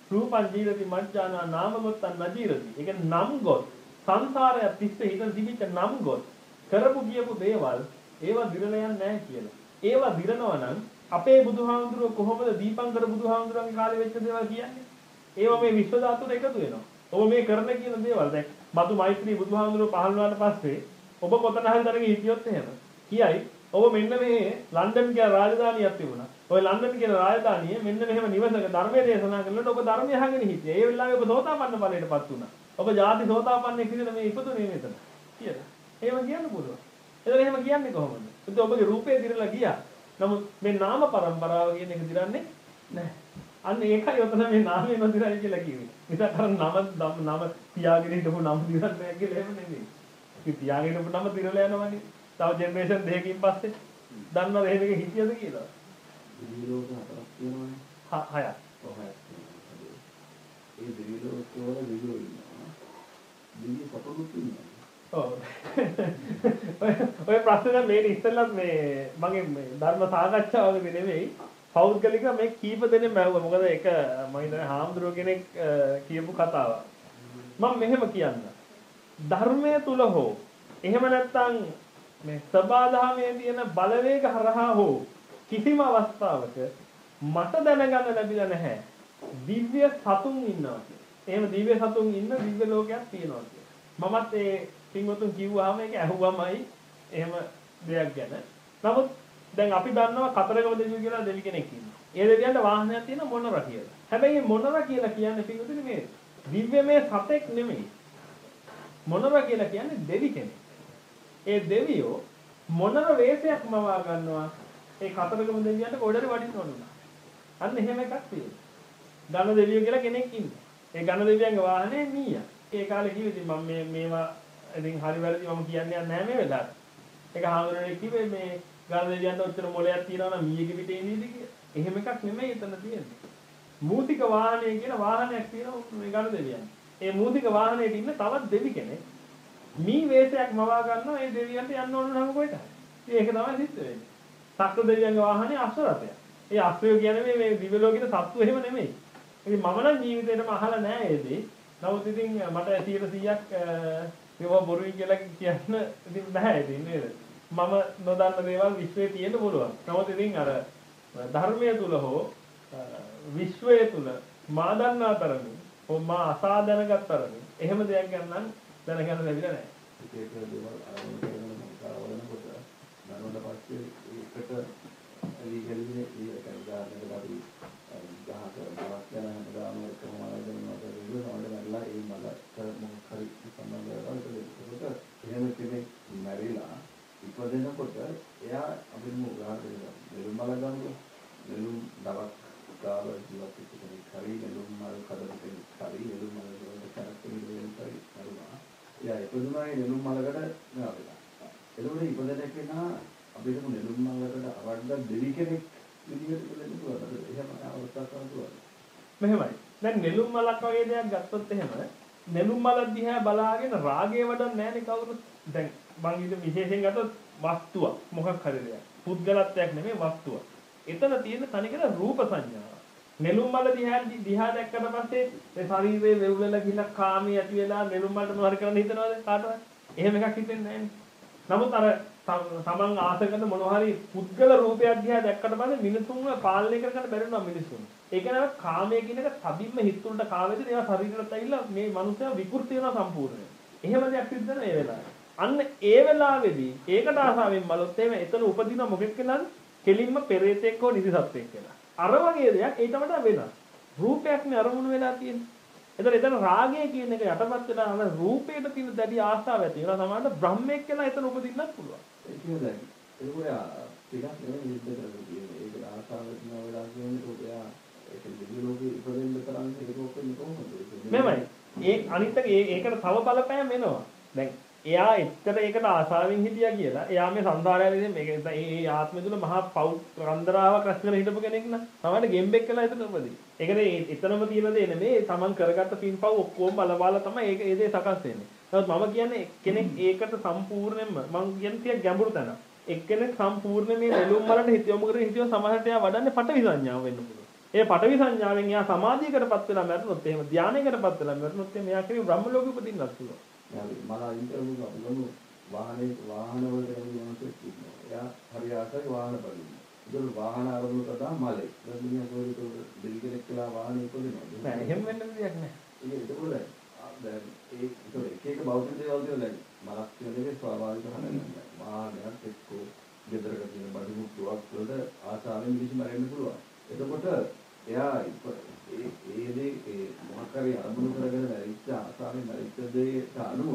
රූපං ජීරති මජ්ජානා නාම ගොත්තං නජීරති. ඒ කියන්නේ නම් ගොත් සංසාරය තිස්සේ හිතන තිබිච්ච නම් ගොත් කරපු කියපු දේවල් ඒවා දිරණ යන්නේ නැහැ කියලා. ඒවා දිරනවා නම් අපේ බුදුහාමුදුරුවෝ කොහොමද දීපංකර බුදුහාමුදුරුවන්ගේ කාලේ වෙච්ච දේවල් කියන්නේ? ඒවා මේ විශ්ව ධාතුවට එකතු වෙනවා. ඔබ මේ කරන කියන දේවල් දැන් මතු මෛත්‍රී බුදුහාමුදුරුවෝ පහළ වුණාට පස්සේ ඔබ කොතන හරි තරගේ හිටියොත් එහෙම කියයි ඔබ මෙන්න මේ ලන්ඩන් කියන රාජධානියක් තිබුණා. ඔය ලන්ඩන් කියන රාජධානියේ මෙන්න මෙහෙම නිවසක ධර්මයේ දේශනා කරනකොට ඔබ ධර්මය අහගෙන හිටියේ. ඒ වෙලාවේ ඔබ සෝතාපන්න ඵලයටපත් වුණා. ඔබ ಜಾති සෝතාපන්නෙක් විදිහට මේ ඉපදුනේ මෙතන කියලා. එහෙම කියන්න පුළුවන්. එතන එහෙම කියන්නේ කොහොමද? ඒත් ඔබගේ රූපේ දිරලා ගියා. නමුත් මේ නාම પરම්පරාව කියන එක දිරන්නේ නැහැ. අන්න ඒකයි ඔතන මේ නාමය නොදිරයි කියලා කිව්වේ. නිසා අර නම නම තියාගෙන හිටපු නම දිරන්නේ නැහැ කියලා එහෙම නෙමෙයි. ඉතින් තියාගෙන හිටපු නම දිරලා යනවනේ. තව ජෙනරේෂන් දෙකකින් පස්සේ දන්නවද එහෙම එක හිටියද කියලා? දිවිලෝක හතරක් තියෙනවානේ. හයක්. ඔව් හයක්. ඒ දිවිලෝක වල දිවිලෝ ඉන්නවා. දිවි සතුටුත් ඉන්නවා. ඔව්. ඔය ප්‍රශ්නේ මේ ඉස්සෙල්ලත් මේ මගේ මේ ධර්ම සාකච්ඡාවකදී නෙමෙයි පෞද්ගලික මේ කීප දෙනෙක් මැව්වා. මොකද ඒක මම හිතන්නේ හාමුදුරුවෝ කෙනෙක් කියපු කතාවක්. මම මෙහෙම කියන්න. ධර්මයේ තුල හෝ එහෙම නැත්නම් මේ සබාධාමයේ තියෙන බලවේග හරහා හෝ කිසිම අවස්ථාවක මට දැනගන්න ලැබිලා නැහැ දිව්‍ය සතුන් ඉන්නවා කියලා. එහෙම දිව්‍ය සතුන් ඉන්න දිව්‍ය ලෝකයක් තියෙනවා කියලා. මමත් ඒ පින්වතුන් කිව්වහම ඒක ඇහුවමයි එහෙම දෙයක් ගැන. නමුත් දැන් අපි දන්නවා කතරගම දෙවියෝ කියලා දෙවි කෙනෙක් ඉන්නවා. ඒ දෙවියන්ට වාහනයක් තියෙන මොනරා කියලා. හැබැයි මේ මොනරා කියලා කියන්නේ පින්වතුනි මේ දිව්‍යමය සතෙක් නෙමෙයි. මොනරා කියලා කියන්නේ දෙවි කෙනෙක්. ඒ දෙවියෝ මොනර වේශයක් මවා ගන්නවා ඒ කතරගම දෙවියන්ට කොඩරේ වඩින්න ඕන. අන්න එහෙම එකක් තියෙනවා. ඝන දෙවියෝ කියලා කෙනෙක් ඉන්නවා. ඒ ඝන දෙවියන්ගේ වාහනේ මීයා. ඒ කාලේ කිව්වේ ඉතින් මම මේ මේවා ඉතින් හරි වැරදි මම කියන්නේ නැහැ මේ වෙලාවට. ඒක හාමුදුරනේ කිව්වේ මේ ඝන දෙවියන්ට ඔච්චර මොලයක් තියනවා නම් මීයගේ පිටේ ඉඳීද කියලා. එහෙම එකක් නෙමෙයි එතන තියෙන්නේ. මූතික වාහනේ කියන වාහනයක් තියෙනවා මේ ඝන දෙවියන්. ඒ මූතික වාහනේට ඉන්න තවත් දෙවි කෙනෙක් මී වේශයක් මවා ගන්නවා ඒ දෙවියන්ට යන්න ඕන නම් කොහෙට. ඉතින් ඒක තමයි සිද්ධ වෙන්නේ. සක්‍ර දෙවියන්ගේ වාහනේ අශ්වරථය. ඒ අශ්වය කියන්නේ මේ දිව්‍ය ලෝකෙට සත්තු එහෙම නෙමෙයි. ඉතින් මම නම් ජීවිතේටම අහලා නැහැ ඒ දේ. නමුත් ඉතින් මට සීයට සීයක් ඒවා බොරුයි කියලා කියන්න ඉතින් නැහැ ඉතින් නේද? මම නොදන්න දේවල් විශ්වයේ තියෙන්න පුළුවන්. නමුත් ඉතින් අර ධර්මයේ තුල හෝ විශ්වයේ තුල මා දන්නා තරමින් හෝ මා අසා දැනගත් තරමින් එහෙම දෙයක් ගන්න නම් දැනගන්න ලැබිලා නැහැ. ඒක දේවල් ආරම්භ කරන මොකක්වලනකොට නරඹන පස්සේ ඒකට එළිගෙලිනේ ඒක උදාහරණයක් අපි ගහක මලක් යන හැමදාම එකම මල දෙනවා කියලා නෝඩලා ඒ මලට මොකක් හරි සම්බන්ධ කරලා එහෙම කෙනෙක් මැරිලා ඉපදෙනකොට එයා අපිට උදාහරණයක් දෙන්න මල ගමු නෙළුම් දවක් කාල ජීවත් වෙච්ච කෙනෙක් හරි නෙළුම් මල් කඩපු කෙනෙක් හරි නෙළුම් මල් වලට කරක් වෙන හරි කරුණා එයා ඉපදුනායි නෙළුම් මලකට නාවෙලා එතකොට ඉපදෙන කෙනා අපිට නෙළුම් මලකට අවඩ දෙවි කෙනෙක් විදිහට ඉපදෙන්න පුළුවන්. එහෙම අවස්ථාවක් කරනවා. මෙහෙමයි. දැන් නෙළුම් මලක් වගේ දෙයක් ගත්තොත් එහෙම නෙළුම් මල දිහා බලාගෙන රාගය වඩන්නේ නැහැනේ කවුරුත්. දැන් මං ඊට විශේෂයෙන් ගත්තොත් වස්තුවක් මොකක් හරි දෙයක්. පුද්ගලත්වයක් නෙමෙයි වස්තුවක්. එතන තියෙන තනිකර රූප සංඥාව. නෙළුම් මල දිහා දිහා දැක්කට පස්සේ ඒ ශරීරයේ වෙවුලලා ගිහින් කාමී ඇති වෙලා නෙළුම් මලට මොනවද කරන්න හිතනවද කාටවත්? එහෙම එකක් හිතෙන්නේ නැහැනේ. නමුත් අර තමන් ආස කරන මොනවා හරි පුද්ගල රූපයක් දිහා දැක්කට පස්සේ මිනිසුන්ව පාලනය කරගන්න බැරි වෙනවා මිනිසුන්. ඒක නේද කාමයේ කියන එක තදින්ම හිත උන්ට කාමයේද ඒවා ශරීරයට ඇවිල්ලා මේ මනුස්සයා විකෘති වෙනවා සම්පූර්ණයෙන්. එහෙම දෙයක් සිද්ධ වෙනවා ඒ වෙලාවේ. අන්න ඒ වෙලාවේදී ඒකට ආසාවෙන් බලොත් එහෙම එතන උපදින මොකෙක් කියලාද? කෙලින්ම පෙරේතෙක් හෝ නිදිසත්වෙක් කියලා. අර වගේ දෙයක් ඊට වඩා වෙනස්. රූපයක්නේ අරමුණු වෙලා තියෙන්නේ. එතන එතන රාගය කියන එක යටපත් වෙලා අර රූපයට තියෙන දැඩි ආශාව ඇති වෙනවා. සමහරවිට බ්‍රහ්මෙක් කියලා එතන උපදින්නත් පුළුවන්. ඒ කියන්නේ ඒක ඔයා ටිකක් නෙවෙයි යුද්ධ කරලා තියෙන්නේ. ඒක ආශාව වෙනවා වෙලා කියන්නේ ඔයා ඒක දිවි ලෝකේ ඉපදෙන්න තරම් ඒක ඔක්කොම කොහොමද? මෙමය. ඒ අනිත් එක ඒකට තව බලපෑම් එනවා. දැන් එයා එච්චර ඒකට ආශාවෙන් හිටියා කියලා එයා මේ සංසාරයේදී මේක ඒ ආත්මය තුල මහා පව් රන්දරාවක් රැස් කරගෙන හිටපු කෙනෙක් නා. තමයි ගෙම්බෙක් කියලා එතන උපදී. ඒකනේ එතනම තියෙන දේ නෙමෙයි තමන් කරගත්ත පින්පව් ඔක්කොම බලපාලා තමයි ඒක ඒ දේ සකස් වෙන්නේ. නමුත් මම කියන්නේ කෙනෙක් ඒකට සම්පූර්ණයෙන්ම මම කියන්නේ තිය ගැඹුරු තැන. එක්කෙනෙක් සම්පූර්ණ මේ නෙළුම් වලට හිත යොමු කරගෙන හිටියොත් සමහරට එයා වඩන්නේ පටවි සංඥාව වෙන්න පුළුවන්. ඒ පටවි සංඥාවෙන් එයා සමාධියකටපත් වෙලා මැරුණොත් එහෙම ධානයකටපත් වෙලා මැරුණොත් එහෙම එයා කෙනෙක් බ්‍රහ්ම ලෝකෙ උපදින්නත් පුළුවන්. මම අයින් කරමු අපි ගමු වාහනේ වාහන වලට යන මොනවද කියනවා. එයා හරි ආසයි වාහන බලන්න. ඒක වාහන අරමුණු කතා මලේ. දැන් කොහෙද දෙවි කෙනෙක් කියලා වාහනේ ඉපදිනවා. නෑ එහෙම වෙන්න දෙයක් නෑ. ඒක ඒකවල දැන් ඒ එක එක භෞතික දේවල් වල දැන් මනස් කියන එකේ ස්වභාවික හදන්නේ. වාහනයක් එක්කෝ ගෙදරක තියෙන බඩු මුට්ටුවක් වලට ආසාවෙන් මිනිස්සු මරන්න පුළුවන්. එතකොට එයා ඒ ඒ දේ ඒ මොකක් හරි අරමුණු කරගෙන මැරිච්ච ආසාවෙන් මැරිච්ච දේට අනුව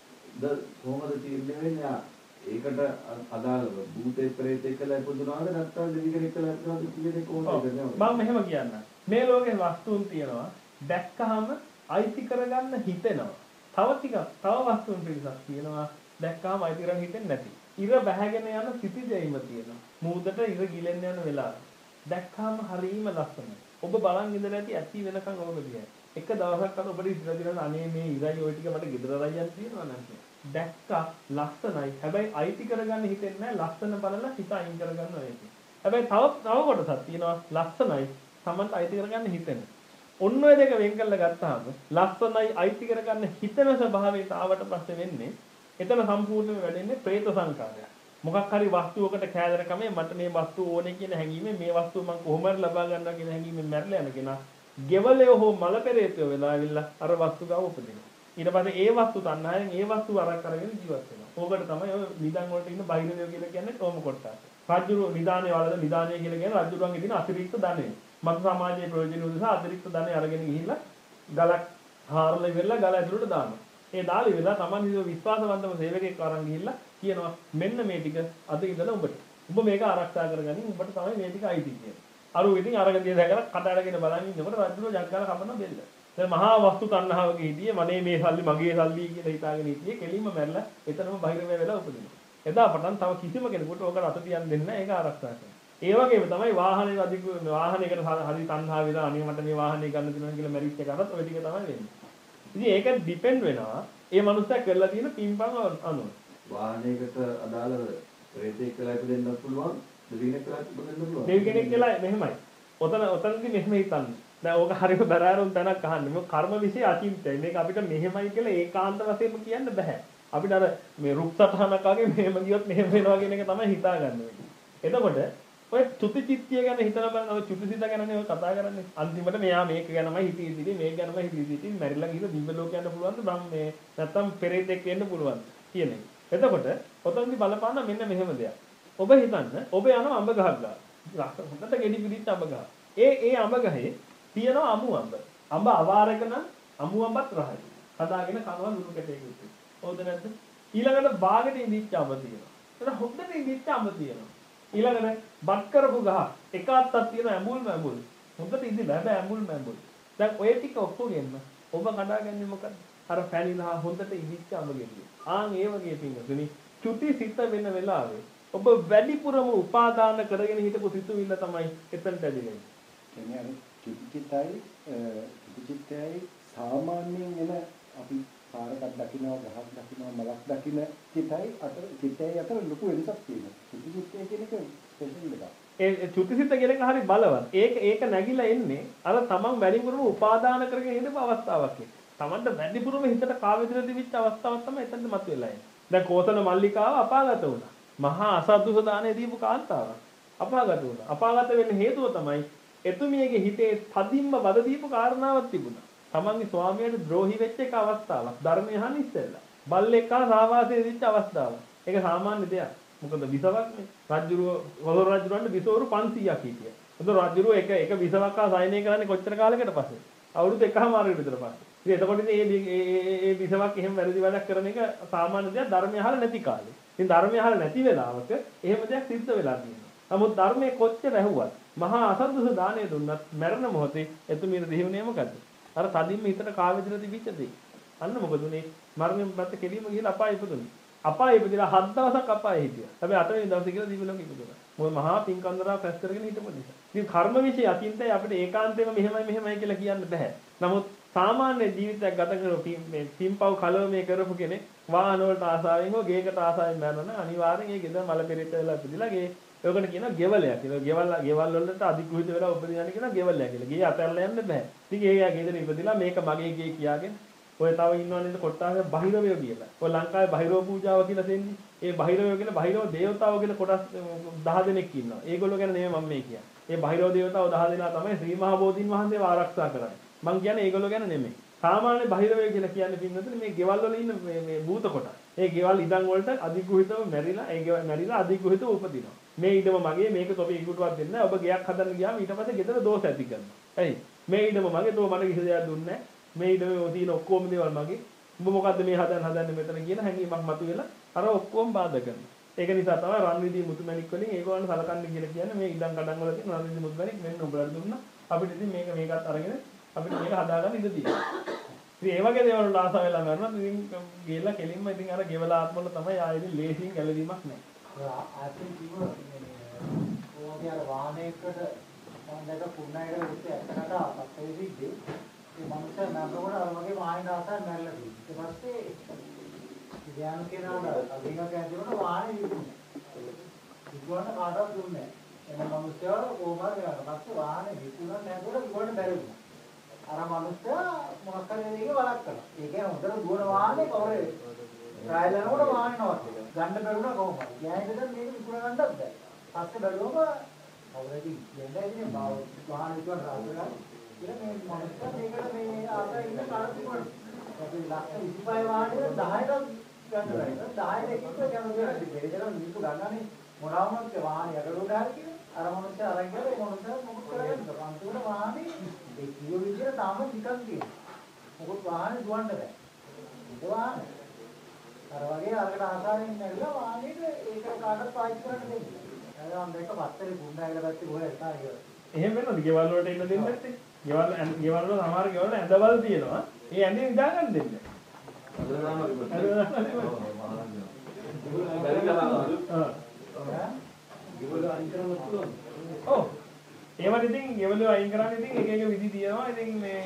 ද කොහොමද තීරණය වෙන්නේ? ඒකට අදාළව භූතේ ප්‍රේතේ කියලා ඉපදුනාද නැත්නම් දෙවි කෙනෙක් කියලා ඉපදුනාද කියන්නේ කොහොමද කියන්නේ? මම මෙහෙම කියන්න. මේ ලෝකේ වස්තුන් තියෙනවා දැක්කහම අයිති කරගන්න හිතෙනවා. තව ටිකක් තව වස්තුන් පිළිසක් තියෙනවා දැක්කහම අයිති කරගන්න හිතෙන්නේ නැති. ඉර බැහැගෙන යන සිටිජීම තියෙනවා. මූදට ඉර ගිලෙන්න යන වෙලාව. දැක්කහම හරීම ලස්සනයි. ඔබ බලන් ඉඳලා ඇති ඇති වෙනකන් ඔබ දිහා. එක දවසක් අර ඔබට ඉස්සර දිනන අනේ මේ ඉරයි ඔය ටික මට ගෙදර රයියක් තියෙනවා නේද? දැක්කා ලස්සනයි. හැබැයි අයිති කරගන්න හිතෙන්නේ නැහැ. ලස්සන බලලා හිත අයින් කරගන්න ඕනේ. හැබැයි තව තව කොටසක් තියෙනවා ලස්සනයි. Tamanට අයිති කරගන්න හිතෙන්නේ. ඔන්න ඔය දෙක වෙන් කරලා ගත්තාම ලස්සනයි අයිති කරගන්න හිතන ස්වභාවයට ආවට පස්සේ වෙන්නේ එතන සම්පූර්ණයෙන්ම වැඩෙන්නේ പ്രേත සංකාරය. මොකක් හරි වස්තුවකට කෑදරකමේ මට මේ වස්තුව ඕනේ කියන හැඟීමෙන් මේ වස්තුව මම කොහොම හරි ලබා ගන්නවා කියන හැඟීමෙන් මැරලා යන කෙනා ගෙවලේ හෝ මල පෙරේතයෝ වෙලා ඇවිල්ලා අර වස්තු ගාව උපදිනවා. ඊට පස්සේ ඒ වස්තු තණ්හාවෙන් ඒ වස්තු අරක් අරගෙන ජීවත් වෙනවා. ඕකට තමයි ඔය නිදන් වලට ඉන්න බයිරදේව කියලා කියන්නේ ඕම කොටස. රජුරු නිදානේ වලද නිදානේ කියලා කියන්නේ රජුරුවන්ගේ දින අතිරික්ත ධනෙ. මත් සමාජයේ ප්‍රයෝජන උදෙසා අතිරික්ත ධනෙ අරගෙන ගිහිල්ලා ගලක් හාරලා ඉවරලා ගල ඇතුළට දානවා. ඒ දාලි වෙලා Taman හිතුව විශ්වාසවන්තම සේවකයෙක් අරන් ගිහිල්ලා කියනවා මෙන්න මේ ටික අද ඉඳලා උඹට. උඹ මේක ආරක්ෂා කරගනින් උඹට තමයි මේ ටික අයිති කියන්නේ. අර උ ඉතින් අරගෙන දිය දැකලා කට අරගෙන බලන් ඉන්නකොට රජුරෝ ජග්ගාල කපන බෙල්ල. දැන් මහා වස්තු තණ්හාවක හිටියේ මනේ මේ සල්ලි මගේ සල්ලි කියලා හිතාගෙන හිටියේ කෙලින්ම මැරලා එතනම බහිරම වෙලා උපදිනවා. එදා පටන් තව කිසිම කෙනෙකුට ඕක රට තියන්න දෙන්නේ නැහැ ඒක ආරක්ෂා කරන්න. ඒ වගේම තමයි වාහනේ අධික වාහනයකට හරි තණ්හාව විලා අනේ මට මේ වාහනේ ගන්න දෙනවා කියලා මැරිච් එකකට ඔය ටික තමයි වෙන්නේ. ඉතින් ඒක ඩිපෙන්ඩ් වෙනවා ඒ මනුස්සයා කරලා තියෙන පින්පන් අනුව. වාහනයකට අදාළව ප්‍රේතෙක් කියලා ඉපදෙන්නත් පුළුවන් දෙවි කෙනෙක් කියලා ඉපදෙන්න පුළුවන්. දෙවි කෙනෙක් කියලා මෙහෙමයි. ඔතන ඔතනදී මෙහෙම හිතන්න. දැන් ඕක හරියට බරාරුම් තැනක් අහන්නේ. මේ කර්ම વિશે අචින්තයි. මේක අපිට මෙහෙමයි කියලා ඒකාන්ත වශයෙන්ම කියන්න බෑ. අපිට අර මේ රුක් සටහනක් වගේ මෙහෙම ගියොත් මෙහෙම වෙනවා කියන එක තමයි හිතාගන්න වෙන්නේ. එතකොට ඔය චුති චිත්තිය ගැන හිතන බලන ඔය චුතිසිත ගැනනේ ඔය කතා කරන්නේ. අන්තිමට මෙයා මේක ගැනමයි හිතී ඉතිරි මේක ගැනමයි හිතී ඉතිරි මැරිලා ගිහලා දිව්‍ය ලෝක යන්න පුළුවන්ද බම් මේ නැත්තම් පෙරේතෙක් වෙන්න පුළුවන්ද කියන එක. එතකොට ඔතනදි බලපාන මෙන්න මෙහෙම දෙයක්. ඔබ හිතන්න ඔබ යනවා අඹ ගහක් ගාව. හොඳට ගෙඩි පිටිච්ච අඹ ගහ. ඒ ඒ අඹ ගහේ තියෙනවා අමු අඹ. අඹ අවාරක නම් අමු අඹත් රහයි. හදාගෙන කනවා ලුණු කැටයකට. හොඳ නැද්ද? ඊළඟට බාගෙට ඉඳිච්ච අඹ තියෙනවා. එතන හොඳට ඉඳිච්ච අඹ තියෙනවා. ඊළඟට බත් කරපු ගහ එක අත්තක් තියෙන ඇඹුල් මැඹුල්. හොඳට ඉඳිලා හැබැයි ඇඹුල් මැඹුල්. දැන් ඔය ටික ඔක්කොගෙම ඔබ කඩාගන්නේ මොකද්ද? අර පැණිලා හොඳට ඉඳිච්ච අඹ ගෙඩිය. ආන් ඒ වගේ පින්වතුනි චුති සිත වෙන වෙලාවේ ඔබ වැඩිපුරම උපාදාන කරගෙන හිටපු සිතුවිල්ල තමයි එතනට ඇදෙන්නේ. කියන්නේ අර චුතිචිතයි චුතිචිතයි සාමාන්‍යයෙන් එන අපි පාරක් දකින්නවා ගහක් දකින්නවා මලක් දකින්න චිතයි අතර චිතයි අතර ලොකු වෙනසක් තියෙනවා. චුතිචිතය කියන එක ස්පෙෂල් එකක්. ඒ චුතිසිත කියන එක හරි බලවත්. ඒක ඒක නැగిලා එන්නේ අර තමන් වැඩිපුරම උපාදාන කරගෙන ඉඳපු අවස්ථාවක් එක. තමන්ට වැඩිපුරම හිතට කාවේදන දිවිච්ච අවස්ථාවක් තමයි එතනද මතුවෙලා එන්නේ. දැන් කෝසන මල්ලිකාව අපාගත වුණා. මහා අසද්දුස දාණය දීපු කාන්තාවක් අපාගත වුණා. අපාගත වෙන්න හේතුව තමයි එතුමියගේ හිතේ තදින්ම වද දීපු කාරණාවක් තිබුණා. තමන්ගේ ස්වාමියාට ද්‍රෝහි වෙච්ච එක අවස්ථාවක්. ධර්මය අහන්න ඉස්සෙල්ලා. බල්ලෙක් හා සහවාසයේ දීච්ච අවස්ථාවක්. ඒක සාමාන්‍ය දෙයක්. මොකද විසවක් නේ. රජුරුව හොදර රජුරන්ට විසවරු පන්සීයක් හිටියා. හොදර රජුරුව එක එක විසවක් හා සයනය කරන්නේ කොච්චර කාලයකට පස්සේ? අවුරුදු එකමාරකට විතර පස්සේ. ඉතින් එතකොට ඉතින් මේ මේ මේ විසවක් එහෙම වැරදි වැඩක් කරන එක සාමාන්‍ය දෙයක් ධර්මය අහලා නැති කාලේ. ඉතින් ධර්මය අහලා නැති වෙලාවක එහෙම දෙයක් සිද්ධ වෙලා තියෙනවා. නමුත් ධර්මයේ කොච්චර ඇහුවත් මහා අසද්දස දාණය දුන්නත් මරණ මොහොතේ එතුමියට දිහුනේ මොකද්ද? අර තදින්ම හිතට කාවේදලා තිබිච්ච දේ. අන්න මොකද උනේ? මරණයෙන් පස්සේ කෙලින්ම ගිහලා අපාය ඉපදුනේ. අපාය ඉපදිලා හත් දවසක් අපායේ හිටියා. හැබැයි අටවෙනි දවසේ කියලා දිව්‍ය ලෝකෙ ඉපදුණා. මොකද මහා පින්කන්දරාව පැස් කරගෙන හිටපු නිසා. ඉතින් කර්ම વિશે අකින්තයි අපිට ඒකාන්තයෙන්ම මෙහෙමයි මෙහෙමයි කියලා කියන්න බෑ. නමුත් සාමාන්‍ය ජීවිතයක් ගත කරපු මේ පින්පව් කලවමේ කරපු කෙනෙක් වාහන වලට ආසාවෙන් හෝ ගේකට ආසාවෙන් මරනවා නම් අනිවාර්යෙන් ඒ ගෙදර මල පෙරේත වෙලා ඉපදිලා ගේ ඒකට කියනවා ගෙවලයක් කියලා. ගෙවල් ගෙවල් වලට අධිග්‍රහිත වෙලා උපදිනවනේ කියනවා ගෙවලයක් කියලා. ගේ අතහැරලා යන්න බෑ. ඉතින් ඒ ගෙදර ඉපදිලා මේක මගේ ගේ කියාගෙන ඔය තව ඉන්නවනේ කොටස් බහිරවය කියලා. ඔය ලංකාවේ බහිරව පූජාව කියලා දෙන්නේ. ඒ බහිරවය කියලා බහිරව දේවතාවෝ කියලා කොටස් දහ දෙනෙක් ඉන්නවා. ඒගොල්ලෝ ගැන නෙමෙයි මම මේ කියන්නේ. ඒ බහිරව දේවතාවෝ දහ දෙනා තමයි ශ්‍රී මහා බෝධීන් වහන්සේව ආරක්ෂා කරන්නේ. මම කියන්නේ ඒගොල්ලෝ ගැන නෙමෙයි. සාමාන්‍ය බහිරවය කියලා කියන්නේ පින්නතුනේ මේ ගෙවල් වල ඉන්න මේ මේ භූත කොටස්. ඒ ගෙවල් ඉදන් වලට අධිග්‍රහිතව මැරිලා ඒ ගෙවල් මැරිලා අධිග්‍රහිතව උපදිනවා. මේ ඉඩම මගේ මේක තොපේ ඉක්කුටවත් දෙන්න නැහැ. ඔබ ගයක් හදන්න ගියාම ඊට පස්සේ ගෙදර දෝෂ ඇති කරනවා. ඇයි? මේ ඉඩම මගේ තෝ මට කිසි දෙයක් දුන්නේ නැහැ. මේ ඉඩමේ තියෙන ඔක්කොම දේවල් මගේ. උඹ මොකද්ද මේ හදන්න හදන්නේ මෙතන කියන හැඟීමක් මතුවෙලා අර ඔක්කොම බාධා කරනවා. ඒක නිසා තමයි රන්විදී මුතුමැණික් වලින් ඒගොල්ලන් සලකන්නේ කියලා කියන්නේ මේ ඉඩම් කඩම් වල තියෙන රන්විදී මුතුමැණික් මෙන්න උඹලට දුන්නා. අපිට ඉතින් මේක මේකත් අරගෙන අපිට මේක හදාගන්න ඉඩ තියෙනවා. ඉතින් ඒ වගේ දේවල් වලට ආස වෙලා මරනවා. ඉතින් ගිහලා කෙලින්ම ඉතින් අර ගෙවල ආත්ම වල තමයි ආයෙත් ලේසියෙන් ගැලවීමක් නැහැ. ආයෙත් කිව්වා ඔයගේ අර වාහනයකට මම දැක පුන්නයිකට උත්තේ ඇත්තකට අපේ විදිහේ ඒ මනුස්සයා මරනකොට අර වගේ වාහනේ දාසන් මැරලා තියෙනවා. ඊට පස්සේ ධ්‍යාන කෙනාට අදිනක ඇතුළට වාහනේ විකුණුවා. විකුණන කාටවත් දුන්නේ නැහැ. එන මනුස්සයා කොහොමද යනවා? පස්සේ වාහනේ විකුණන්න නැතුව විකුණන්න බැරි වුණා. අර මනුස්සයා මොකක් හරි දෙයක වලක් කළා. ඒ කියන්නේ හොඳට දුවන වාහනේ කවුරු ට්‍රයිල් කරනකොට වාහනේ නවත්තලා. ගන්න බැරුණා කොහොමද? ගෑනිට දැන් මේක විකුණ ගන්නත් බැහැ. පස්සේ බැලුවම අවුරුදු දෙන්නේ ඉන්නේ වාහනේ විකුණන රාජ්‍යලා ඉතින් මේ මනුස්සයා මේකට මේ ආතයි ඉන්න කාර්යයක් කරනවා. අපි ලක්ෂ විසිපහ වාහනේ දහයකට ගන්න බැහැ. දහයට එකක යනවා කියන්නේ දෙවියන් මිනිස්සු ගන්නනේ මොනවාම වාහනේ යකඩ හරි කියලා. අර මනුස්සයා අරන් ගිහලා ඒ මනුස්සයා මොකද කරන්නේ? පන්තිවල වාහනේ ඒ කිලෝ විදියට තාම ටිකක් තියෙනවා. මොකද වාහනේ දුවන්න බෑ. ඒක වාහනේ. අර වගේ අරකට ආසාවෙන් නැගලා වාහනේට ඒක කාටවත් පාවිච්චි කරන්න දෙන්නේ. එයා මේක පත්තරේ පුණ්ඩායල පැත්තේ කොහෙද එකාගේ. එහෙම වෙනවද? ගෙවල් වලට එන්න දෙන්නේ නැත්තේ? ගෙවල් ගෙවල් වල සමහර ගෙවල් වල ඇඳවල් තියෙනවා. ඒ ඇඳේ නිදා ගන්න දෙන්නේ. ඔව්. ඒවට ඉතින් ගෙවල අයින් කරන්න ඉතින් එක එක විදි තියෙනවා. ඉතින් මේ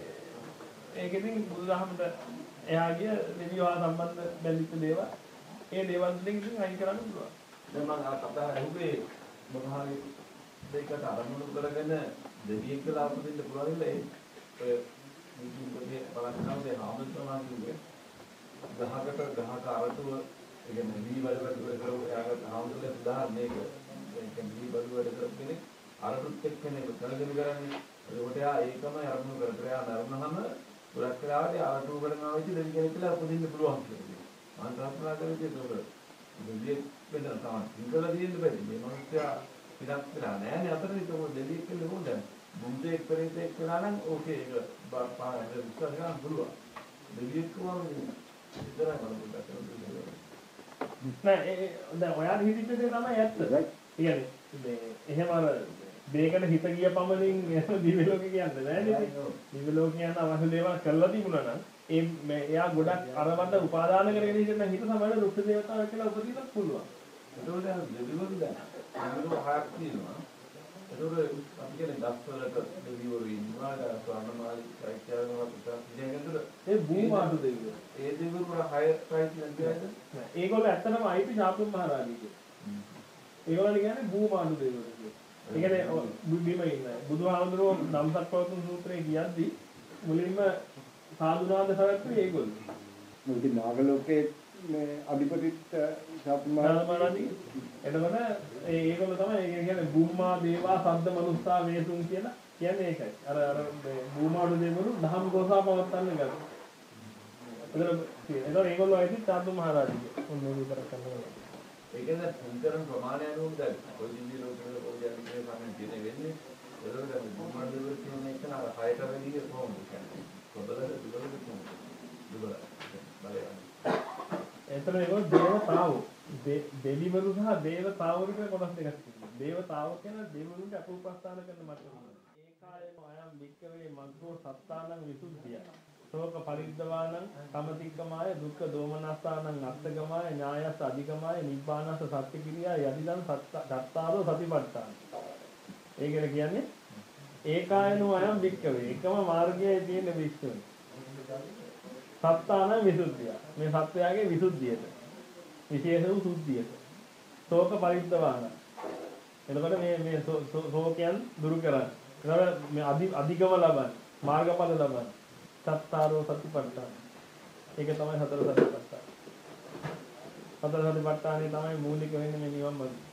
ඒක ඉතින් බුදුදහමට එහා ගිය දෙවියෝ සම්බන්ධ බැලිච්ච දේවල්. ඒ දේවල් වලින් ඉතින් අයින් කරන්න පුළුවන්. දැන් මම අර කතා ඇහුවේ මොනවාරි දෙයකට අරමුණු කරගෙන දෙවියෙක් කියලා අපදින්න පුළුවන් ඉල්ල ඒ ඔය මුතුන්ගේ බලන්නාවේ ආමතුමා කිව්වේ ගහකට ගහක අරතුව ඒ කියන්නේ වී වල වැඩ කරව එයාට ආමතුලේ උදාහරණයක ඒ කියන්නේ වී වල වැඩ කරපු කෙනෙක් අරතුත් එක්කනේ කරගෙන කරන්නේ ඒකට එයා ඒකම අරමුණු කරලා එයා නරුනහම ගොඩක් වෙලාවට අරතුව කරනවා වෙච්ච දෙවි කෙනෙක් කියලා අපදින්න පුළුවන් කියලා. මම කල්පනා කරේ ඒක දෙවියෙක් වෙන තමයි ඉඳලා තියෙන්න බැරි මේ මිනිස්සයා ඉඩක් වෙලා නැහැ නේ අතරේ ඒක දෙවියෙක් කියලා හොඳ මුන්දේ පරිදෙක් වෙනා නම් ඕකේ ඒක පාරට විශ්වාස කරන්න පුළුවන් දෙවියෙක් කොහොමද ඉතර බලන්න නෑ ඒ දැන් ඔයාලා හිතච්ච දේ තමයි ඇත්ත. කියන්නේ මේ එහෙම අර මේකට හිත ගිය පමණින් දිව්‍ය ලෝකේ කියන්නේ නෑ නේද? දිව්‍ය ලෝකේ යන අවශ්‍ය දේවල් කරලා තිබුණා නම් ඒ මේ එයා ගොඩක් අරවන්න උපාදාන කරගෙන ඉන්න හිත තමයි රුක්ෂ දේවතාව කියලා උපදින්නත් පුළුවන්. ඒකෝට දෙවිවරු දැන් අනුර හයක් තියෙනවා. ඒකෝට අපි කියන්නේ දස්වලට දෙවිවරු ඉන්නවා ස්වර්ණමාලි චෛත්‍යවල පුතා ඒ භූමාතු දෙවිවරු. ඒ දෙවිවරු හය ප්‍රයිස් නැද්ද? ඒගොල්ලෝ ඇත්තටම අයිති ශාපුම් මහරජාගේ. ඒගොල්ලෝ කියන්නේ භූමාතු දෙවිවරු කියලා. ඒ කියන්නේ බිම ඉන්න බුදුහාමුදුරුවෝ ධම්සක්පවතුන් සූත්‍රයේ කියද්දී මුලින්ම සාදුනාද සරත්තුයි ඒගොල්ලෝ. මොකද නාග ලෝකයේ මේ අධිපතිත් ශාපුමාරාදී එතකොට ඒ ඒගොල්ලෝ තමයි ඒ කියන්නේ භූමා දේවා සද්ද මනුස්සා වේසුන් කියලා කියන්නේ ඒකයි. අර අර භූමාඩු දෙවිවරු දහම් ගෝසා පවත්තන්න ගත්තා. එතකොට ඒගොල්ලෝ ඇවිත් සාදු මහරජාගේ ඔන්න විතර කරනවා. ඒ කියන්නේ පුන්තරන් ප්‍රමාණය අනුව දැන් කොයි දිවි ලෝකවල කොයි යන්නේ සම්මන් තියෙන වෙන්නේ. ඒකෝට දැන් භූමාඩු දෙවිවරු කියන එක නර හයට වෙනිගේ කොහොමද කියන්නේ? කොබලද දුබලද කොහොමද? දුබල. බලන්න. එතන ඒගොල්ලෝ දේවතාවෝ දෙවිවරු සහ දේවතාවරු කියලා කොටස් දෙකක් තියෙනවා. දේවතාවෝ කියන දෙවිවරුන්ට අපෝපස්ථාන කරන මට්ටම. ඒකායම අයම් වික්කවේ මග්ගෝ සත්තානං විසුද්ධිය. ශෝක පරිද්දවානං සමතික්කමාය දුක්ඛ දෝමනස්සානං අත්තගමාය ඥායස්ස අධිගමාය නිබ්බානස්ස සත්‍ය කිරියා යදිදං සත්තාරෝ සතිපට්ඨාන. ඒකල කියන්නේ ඒකායනෝ අයම් වික්කවේ එකම මාර්ගයේ තියෙන විශ්වය. සත්තාන විසුද්ධිය. මේ සත්‍යයගේ විසුද්ධියට. විශේෂ වූ සුද්ධියට. ශෝක පරිද්දවාන. එතකොට මේ මේ ශෝකයන් දුරු කරන්න. එතකොට මේ අධි අධිගම ලබන්න. මාර්ගඵල ලබන්න. සත්තාරෝ සතිපට්ඨාන. ඒක තමයි හතර සතිපට්ඨාන. හතර සතිපට්ඨානේ තමයි මූලික වෙන්නේ මේ නිවන් මාර්ගය.